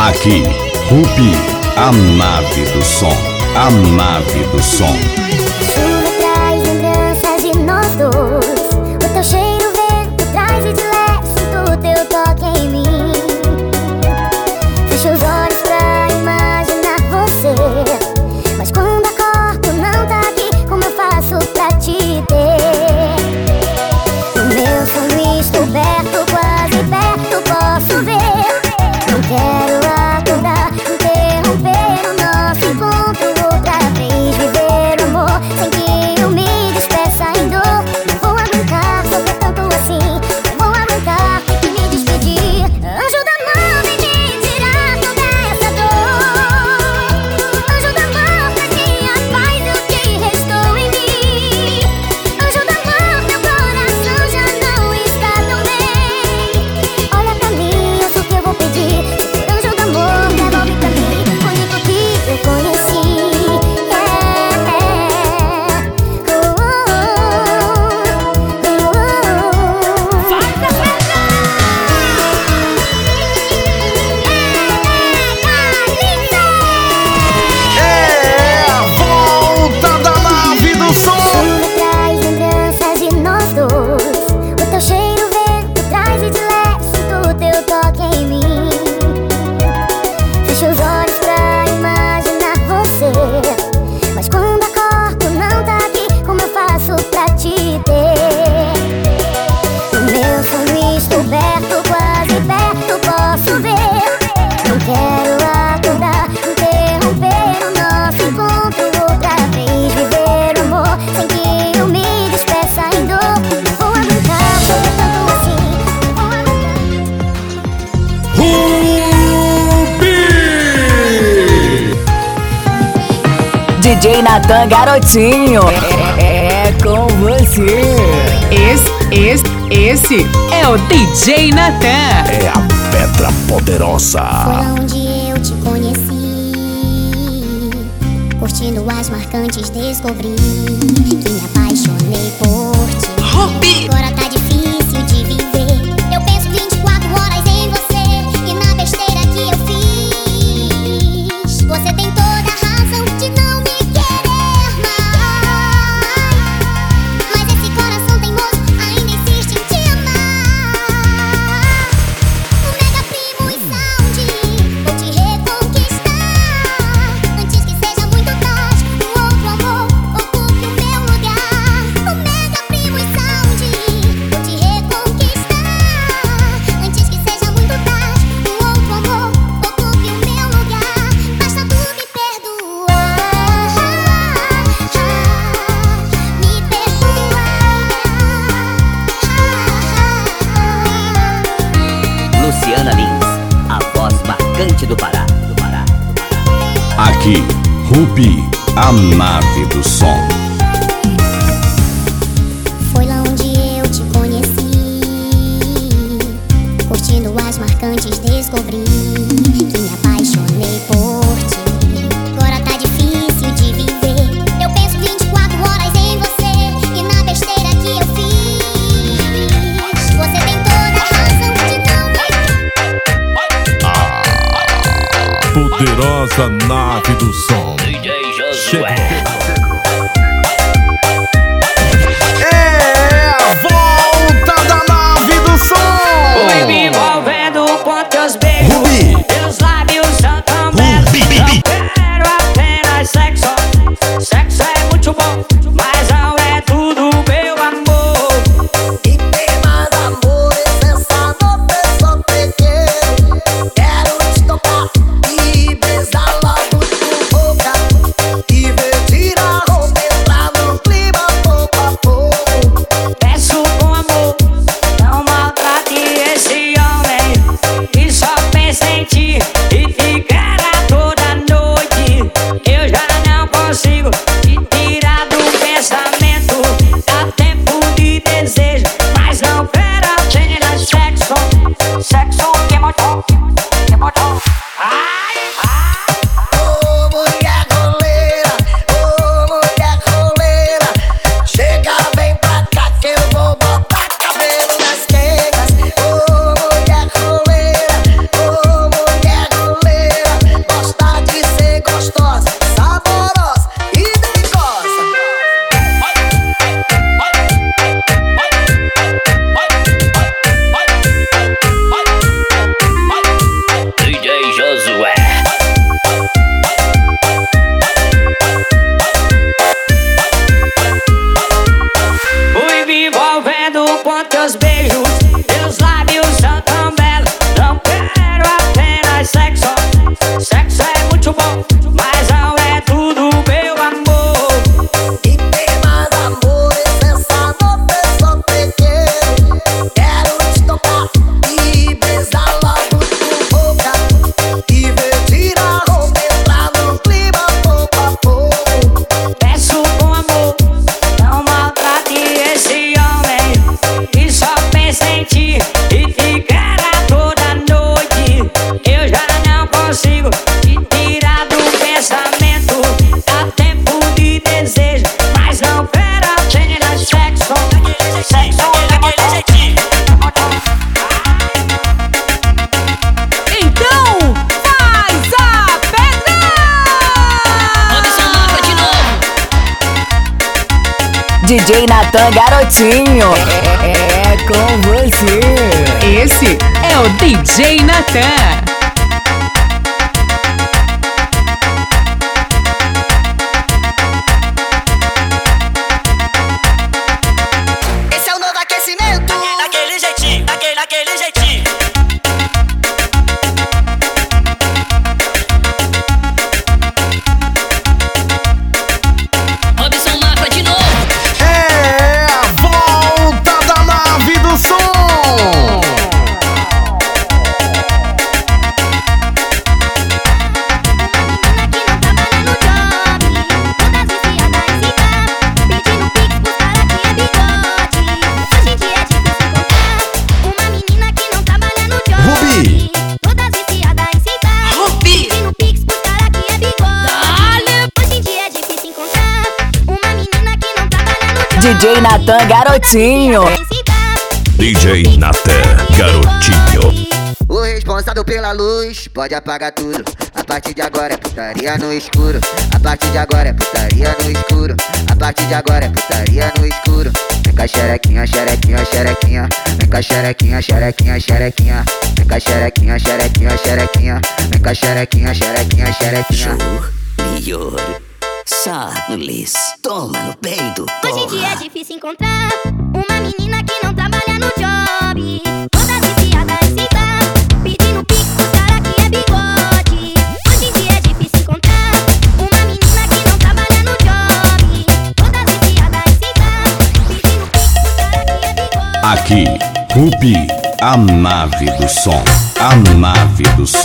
Aqui, Rubi, a nave do som, a nave do som. Chuva traz lembranças de nós dois. O teu cheiro, vento traz e de leve sinto o teu toque em mim. Fecho os olhos pra imaginar você, mas quando acordo não tá aqui, como eu faço pra te ter? O meu sonho descoberto, quase perto, posso ver. Não quero acordar, interromper o nosso encontro outra vez. Viver o amor sem que eu me despeça em dor. Não vou aguentar sofrer tanto assim, não vou aguentar ter que me despedir. Anjo da mão, vem me tirar toda essa dor. Anjo da mão, traz minha paz e o que restou em mim. Anjo da mão, meu coração já não está tão bem. Olha pra mim, eu sei o que eu vou pedir. Anjo do amor, devolve pra mim o único que eu conheci. É a volta da nave do som. Chuva traz lembranças de nós dois. O teu cheiro, vento traz e de leve sinto o teu toque em mim. Fecho os olhos pra imaginar você, mas quando acordo não tá aqui, como eu faço pra te ter? O meu sonho descoberto, quase perto, posso ver. Não quero acordar, interromper o nosso encontro outra vez. Viver o amor sem que eu me despeça em dor. Não vou aguentar sofrer tanto assim, não vou aguentar. DJ Natan, garotinho. É com você. Esse é o DJ Natan. É a pedra poderosa. Foi lá onde eu te conheci, curtindo as marcantes descobri que me apaixonei por ti. Rubi! Agora tá difícil de viver. Eu penso 24 horas em você e na besteira que eu fiz. Você tem toda a razão de não me querer mais, mas esse coração teimoso ainda insiste em te amar. O Mega Primo e Sound, vou te reconquistar antes que seja muito tarde. Um outro amor ocupe o meu lugar. O Mega Primo e Sound, vou te reconquistar antes que seja muito tarde. Um outro amor ocupe o meu lugar. Basta tu me perdoar, me perdoar. Luciana Lins, a voz marcante do Pará. Aqui, Rubi, a nave do som. Foi lá onde eu te conheci, curtindo as marcantes descobri que me apaixonei por ti. Agora tá difícil de viver. Eu penso 24 horas em você e na besteira que eu fiz. Você tem toda a razão de não me... Poderosa nave do som. Chegou. É a volta da nave do som. Oi, me envolvendo com teus beijos. Rubi. Teus lábios são tão belos. Não quero apenas sexo. Sexo é muito bom, mas não é tudo, meu amor. E tem mais amor, essa noite eu só peguei. Quero te tocar e besar logo tua boca e ver te DJ Natan, garotinho. É com você. Esse é o DJ Natan. Esse é o novo aquecimento. Daquele jeitinho, daquele jeitinho. Robson Mafra de novo. É a volta da nave do som. Rubi. DJ Natan, garotinho. DJ Natan, garotinho. O responsável pela luz pode apagar tudo. A partir de agora é putaria no escuro. A partir de agora é putaria no escuro. A partir de agora é putaria no escuro. Vem cá xerequinha, xerequinha, xerequinha. Vem cá xerequinha, xerequinha, xerequinha. Vem cá xerequinha, xerequinha, xerequinha. Vem cá xerequinha, xerequinha, xerequinha. Melhor. Charles, toma no peito. Hoje em dia é difícil encontrar uma menina que não trabalha no job. Todas viciadas em citar, pedindo pix pros cara que é bigode. Hoje em dia é difícil encontrar uma menina que não trabalha no job. Todas viciadas em citar, pedindo pix pros cara que é bigode. Aqui, Rubi, a nave do som. A nave do som.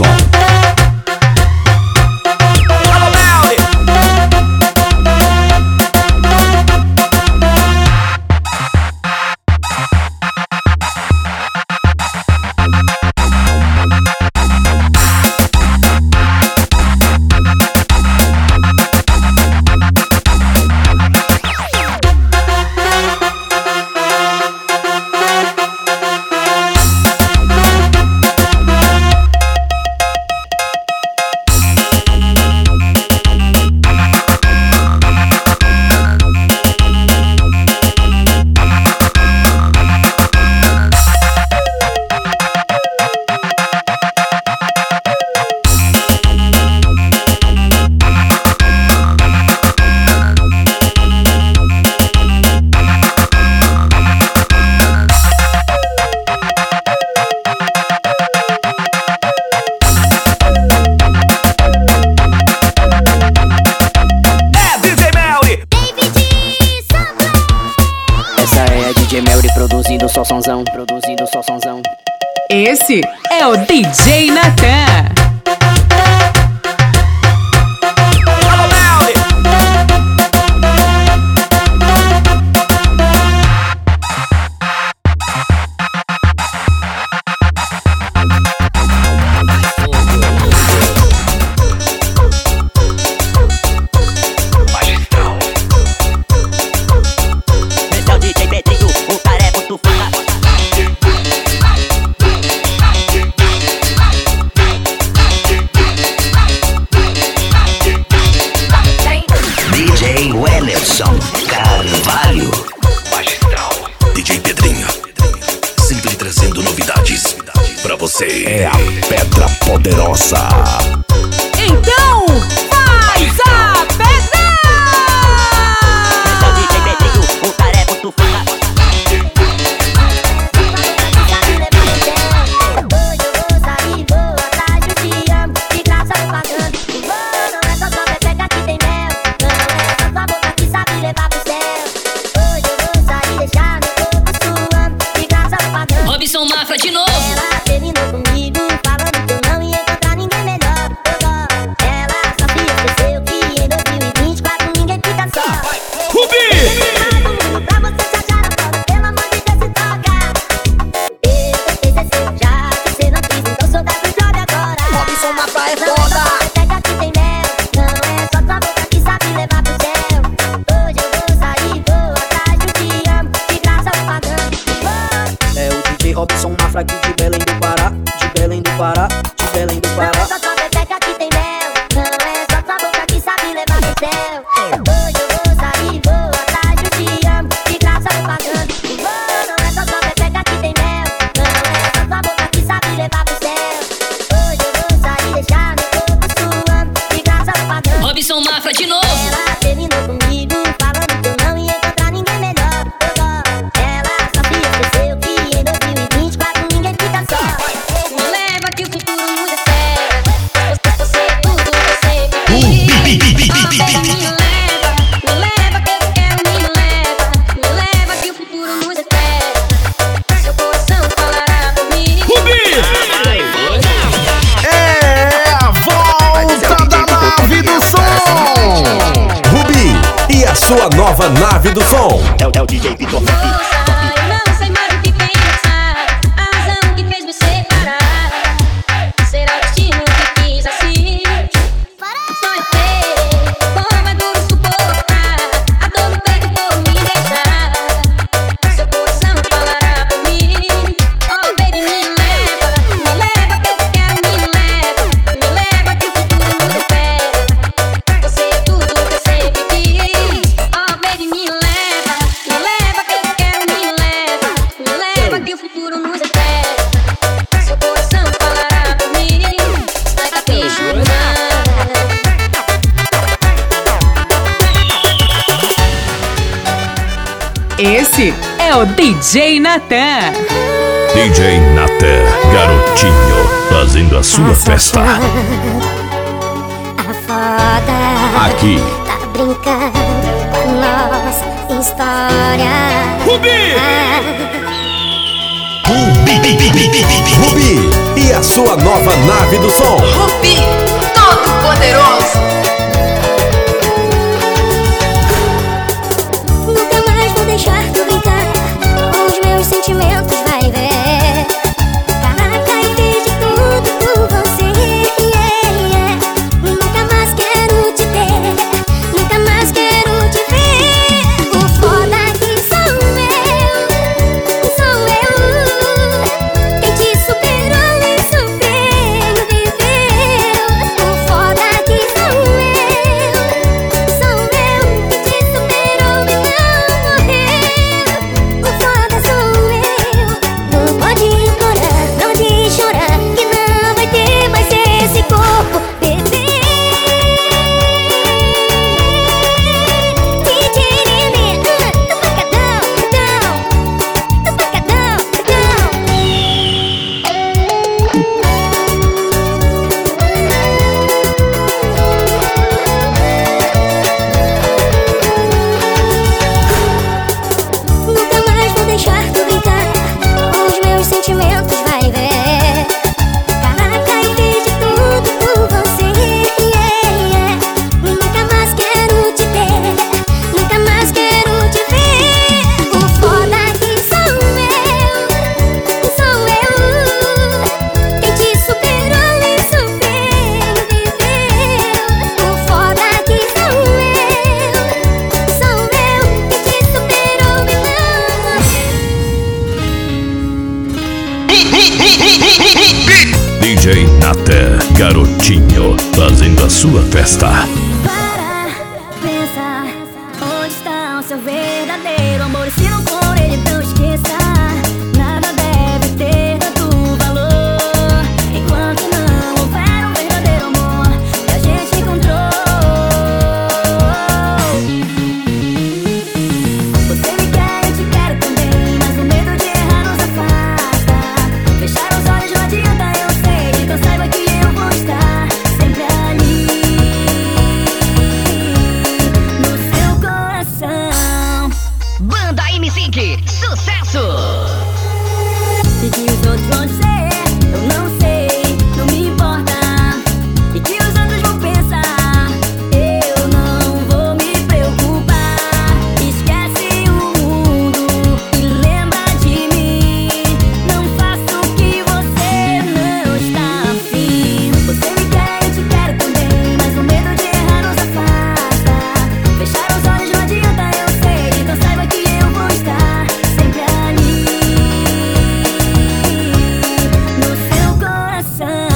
Produzindo só sonzão, produzindo só sonzão. Esse é o DJ Natan. Carvalho. Magistral. DJ Pedrinho. Sempre trazendo novidades pra você. É a pedra poderosa. Então, faz a pedra! DJ Pedrinho, o tarefa tu fala. Robson Mafra de novo. Ela terminou comigo, falando que eu não ia encontrar ninguém melhor. Ela só se esqueceu que em 2024 ninguém fica só. Rubi! Pra você se achar a foda, pelo amor de Deus se toca. Eu tentei ser seu, já que você não quis, então sou da do job agora. Robson Mafra é Não é foda. só peteca que tem mel, não é só tua boca que sabe levar pro céu. Hoje eu vou sair, vou atrás do que amo, de graça eu pagando. É o DJ Robson Mafra aqui de Belém do Pará, de Belém do Pará, de Belém do Não Pará. é só tua peteca que tem mel, não é só tua boca que sabe levar pro céu. Hoje eu vou sair, vou atrás do que amo, nova nave do som. É o DJ Vitor Fep. Eu não sei mais o que pensar. A razão que fez me separar. Será o destino que quis assim. Só eu sei, como é duro suportar a dor no peito por me deixar. Seu coração falará por mim. Oh baby, me leva que eu quero, me leva que o futuro nos espera. Você é tudo que eu sempre quis. Oh baby, me leva que eu quero, me leva que o futuro nos espera. Seu coração falará por mim. Sai da pista. Esse é o DJ Natan. DJ Natan, garotinho, fazendo a sua festa. A foda Aqui. tá brincando com a nossa história. Rubi e a sua nova nave do som. Rubi, todo poderoso. Nunca mais vou deixar tu brincar com os meus sentimentos, vai ver. Caraca, e fiz de tudo por você. Nunca mais quero te ter, nunca mais quero te ver. O foda que sou eu. Quem te superou nem sofreu, viveu. O foda que sou eu. Quem te superou e não morreu. O foda sou eu. Não pode implorar, não de chorar, que não vai ter mais esse corpo, bebê. Nunca mais vou deixar tu brincar com os meus sentimentos, vai ver. Caraca, e fiz de tudo por você. Nunca mais quero te ter, nunca mais quero te ver. O foda que sou eu. Quem te superou nem sofreu, viveu. O foda que sou eu. Quem te superou e não morreu. DJ Natan, garotinho, fazendo a sua festa. Para, pensa, onde está o seu verdadeiro amor? E se não for ele, então esqueça. Nada deve ter tanto valor enquanto não houver um verdadeiro amor que a gente encontrou. Você me quer, eu te quero também, mas o medo de errar nos afasta. Fechar os olhos não adianta, eu sei, então saiba que eu vou estar sempre ali no seu coração. Banda M5, sucesso! E que os outros vão dizer, eu não sei, não me importa. E que os outros vão pensar, eu não vou me preocupar. Esquece o mundo e lembra de mim. Não faço o que você não está afim. Você me quer, eu te quero também, mas o medo de errar nos afasta. Fechar os olhos não adianta, eu sei, então saiba que eu vou estar sempre ali no seu coração.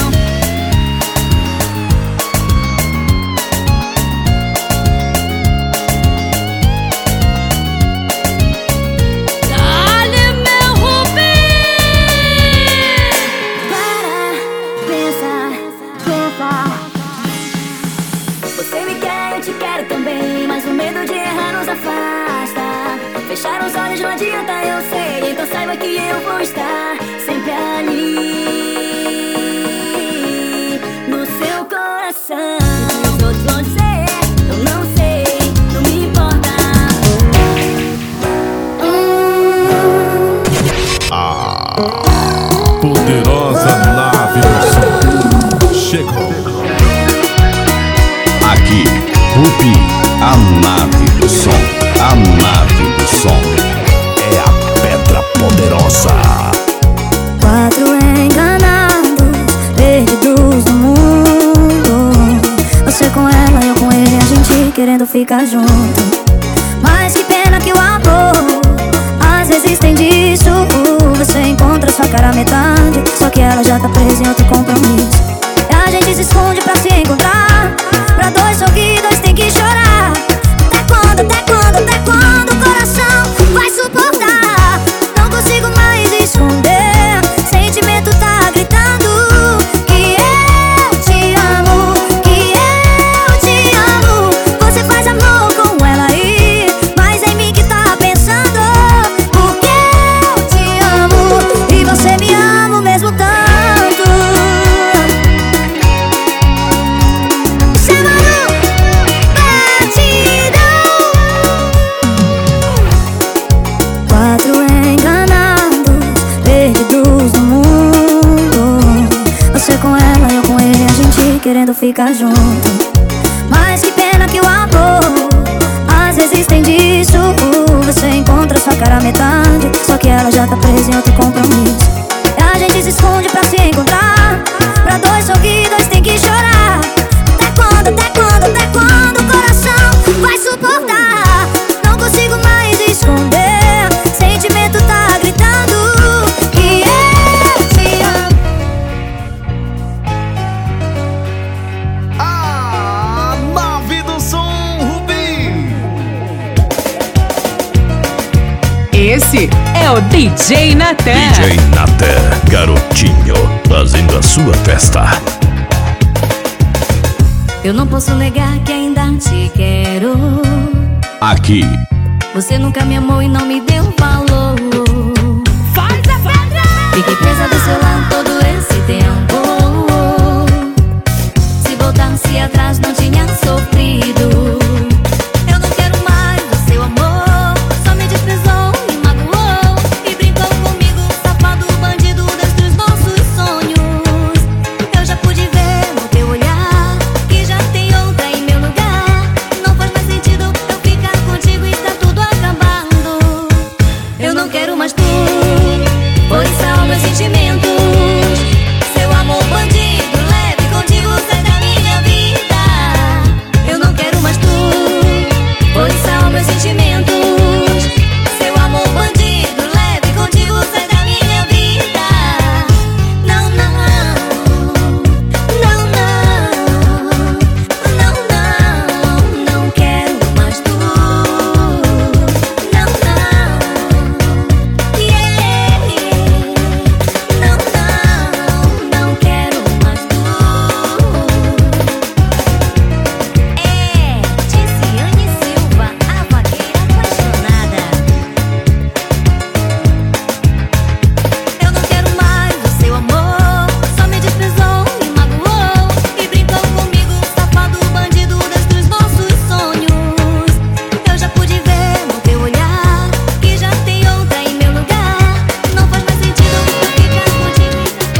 Dale, meu Rubi! Para, pensa, você me quer, eu te quero também, mas o medo de errar nos afasta. Fechar os olhos não adianta, eu sei, então saiba que eu vou estar sempre ali no seu coração. E os outros vão dizer, eu não sei, não me importa. Poderosa nave do som chegou. Aqui, Rubi, a nave do som. som, a nave do som. É a pedra poderosa. 4 enganados, perdidos no mundo. Você com ela, eu com ele, a gente querendo ficar junto. Mas que pena que o amor às vezes tem disso. Você encontra sua cara à metade, só que ela já tá presa em outro compromisso. E a gente se esconde pra se encontrar. Pra dois sorrir, dois tem que chorar. Até quando o coração vai suportar? Não consigo mais esconder. Sentimento tá gritando que eu te amo, que eu te amo. Você faz amor com ela aí, mas é em mim que tá pensando. Porque eu te amo e você me ama mesmo tanto. Chamando batidão. 4 enganados, perdidos no mundo. Você com ela, eu com ele, a gente querendo ficar junto. Mas que pena que o amor às vezes tem disso. Você encontra sua cara à metade, só que ela já tá presa em outro compromisso. E a gente se esconde pra se encontrar. Pra dois sorrir, dois tem que chorar. Até quando o coração vai suportar? Não consigo mais esconder. Sentimento tá gritando que eu te amo. A nave do som, Rubi. Esse é o DJ Natan. DJ Natan, garotinho, fazendo a sua festa. Eu não posso negar que ainda te quero. Aqui, Você nunca me amou e não me deu valor. Faz a pedra! Fiquei presa do seu lado todo esse tempo. Se voltasse atrás não tinha sofrido. Eu não quero mais o seu amor. Só me desprezou e magoou. E brincou comigo, safado bandido, destrui os nossos sonhos. Eu já pude ver no teu olhar que já tem outra em meu lugar. Não faz mais sentido eu ficar contigo e tá tudo acabando. Eu não quero mais tu, pois são meus sentimentos. Seu amor bandido, leve contigo, sai da minha vida. Eu não quero mais tu, pois são meus sentimentos. Seu amor bandido, leve contigo, sai da minha vida. Não, não, não, não, não quero mais tu. Não, yeah. Não quero mais tu. Ticiane Silva, a vaqueira apaixonada. Eu não quero mais o seu amor. Só me desprezou e magoou. E brincou comigo, safado bandido, destrui os nossos sonhos. Eu já pude ver no teu olhar que já tem outra em meu lugar. Não faz mais sentido eu ficar contigo.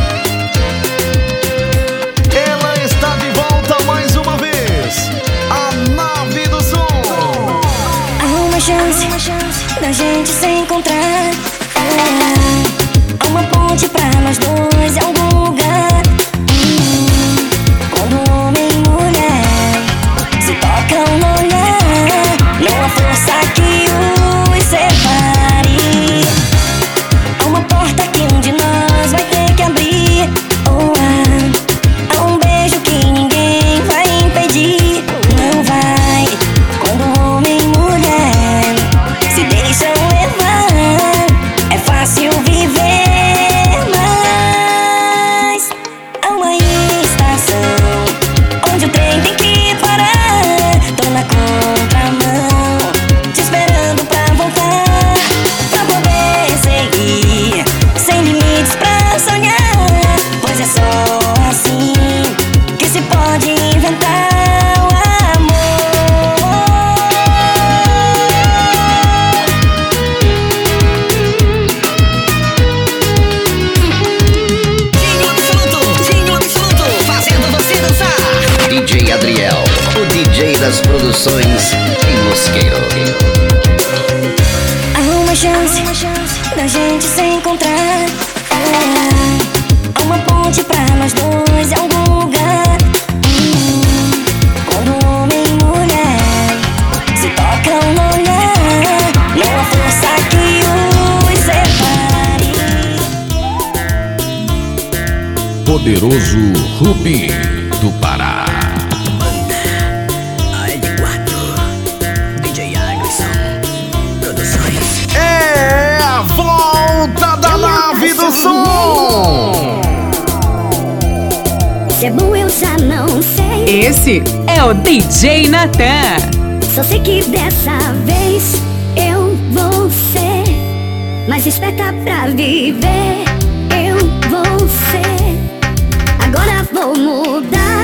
Ela está de volta mais uma vez. A nave do som. Há uma chance da gente se encontrar. Há uma ponte pra nós dois em algum lugar. Quando homem e mulher se tocam no olhar, não há força que os separe. Há uma porta que um de nós vai ter que abrir. Há um beijo que ninguém vai impedir. Não vai. Quando homem e mulher se deixam levar, é fácil viver. Mas há uma estação onde o trem tem que parar. Tô na contramão, te esperando pra voltar, pra poder seguir sem limites pra sonhar. Pois é só assim que se pode inventar o amor. Dinho absoluto, fazendo você dançar. DJ Adriel, o DJ das produções em Mosqueiro. última chance da gente se encontrar. Há uma ponte pra nós dois em algum lugar. Quando homem e mulher se tocam no olhar, não há força que os separe. Poderoso Rubi do Pará. É a volta da nave do som. Se é bom eu já não sei. Esse é o DJ Natan. Só sei que dessa vez eu vou ser mais esperta pra viver. Eu vou ser. Agora vou mudar.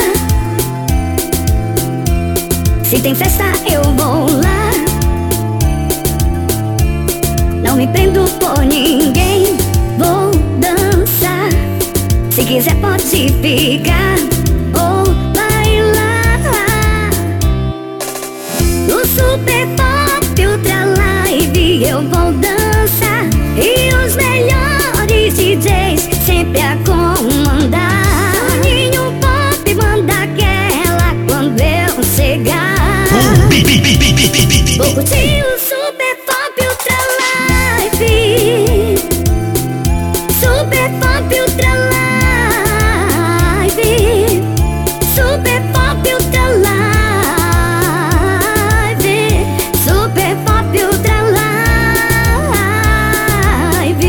Se tem festa eu vou lá. Não me prendo por ninguém. Vou dançar. Se quiser pode ficar ou bailar. No Super Pop Ultra Live eu vou dançar. E os melhores DJs sempre a comandar. Toninho Pop manda aquela quando eu chegar. Vou curtir o Super Pop Ultra Live. Super Pop Ultra Live. Super Pop Ultra Live. Super Pop Ultra Live.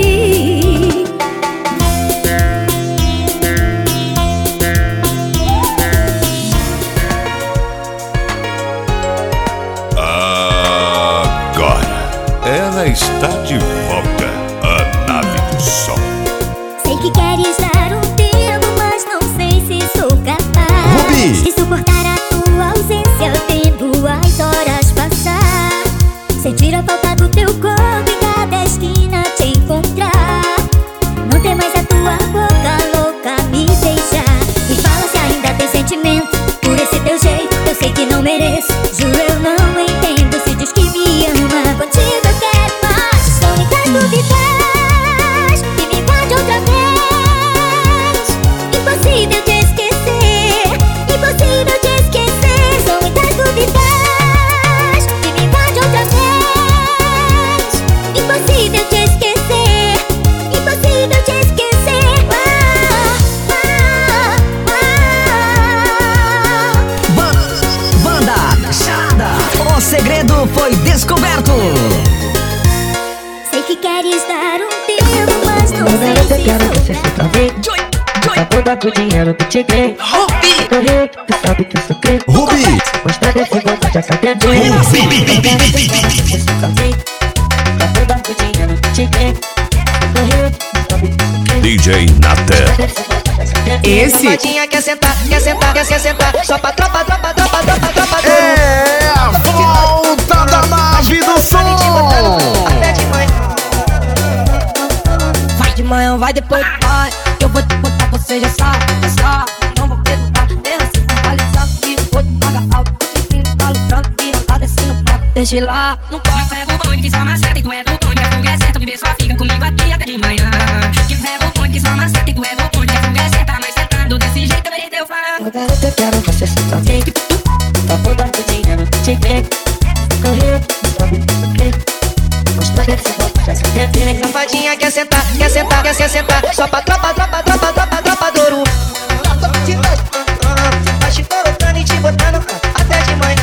Agora, ela está de volta, a nave do som. Sei que queres dar um tempo, mas não sei se sou capaz Rubi. de suportar a tua ausência, vendo as horas passar. Sentir a falta do teu corpo em cada esquina te encontrar. Não ter mais a tua boca louca me deixar. Me fala se ainda tem sentimento por esse teu jeito. Eu sei que não mereço, juro eu não entendo. Se diz que me ama, contigo eu quero mais. Estou me dando vidas e me invade outra vez. Impossível te esquecer, impossível te esquecer. Estou me dando vidas e me invade outra vez. Impossível te esquecer, impossível te esquecer. Banda Chada, o segredo foi descoberto. Sei que queres dar um tempo, mas não sei se sou capaz. Tá toda com dinheiro que te dei. Rubi, tu sabe que eu sou crente. Rubi. Gosta desse gosto, já sabe de Tá toda com dinheiro que te dei. DJ Natan. Esse Safadinha quer sentar, quer sentar, quer sentar. Só pra tropa. É a volta da nave do som. Até de manhã. Vai de manhã, vai depois vai. Eu vou te botar, você já sabe. Não vou perguntar, eu sei focalizar. E vou te pagar alto, enfim, tá lucrando. E não tá descendo papo, deixa lá. Não pode. Pega o bonde que só maceta e tu é do bonde. A fuga é certa, viver só fica comigo aqui até de manhã. Que pega o bonde que só maceta e tu é do bonde. A fuga é certa, mas sentando desse jeito eu mereço eu falar. Ô garota, eu quero você sentar bem. Tá toda com dinheiro que te dei. Correu, sabe que eu sou crente. Gosta desse gosto, já sabe de Safadinha quer sentar, quer sentar. Só pra tropa douro. Vai te colocando e te botando até de manhã.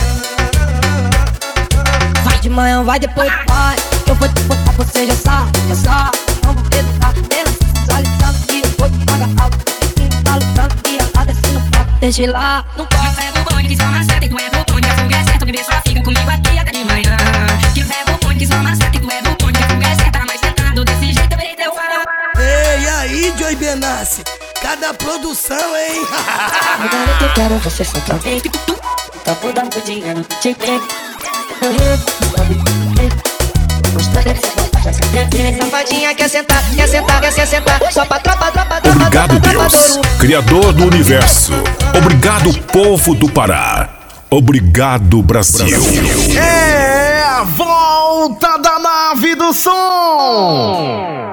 Vai de manhã, vai depois vai. Eu vou te botar, você já sabe. Não vou perguntar, eu sensualizando. E eu vou te pagar alto, enfim, tá lucrando. E ela tá descendo papo, deixa lá. Não pode. Pega o bonde que só maceta e tu é do bonde. A fuga é certa, viver só fica comigo aqui até de manhã. Que pega o bonde que só maceta e tu é do bonde. A fuga é certa, mas sentando desse jeito eu mereço eu falar. Ei, e aí, Joey Benassi? Cada produção, hein? Ô garota, eu quero você sentar bem. Tá toda com dinheiro que te dei. Correu, sabe que eu sou crente. Gosta desse gosto, já sabe de Safadinha quer sentar, só pra tropa Obrigado, Deus, douro. Criador do Universo. Obrigado, povo do Pará. Obrigado, Brasil. É a volta da nave do som!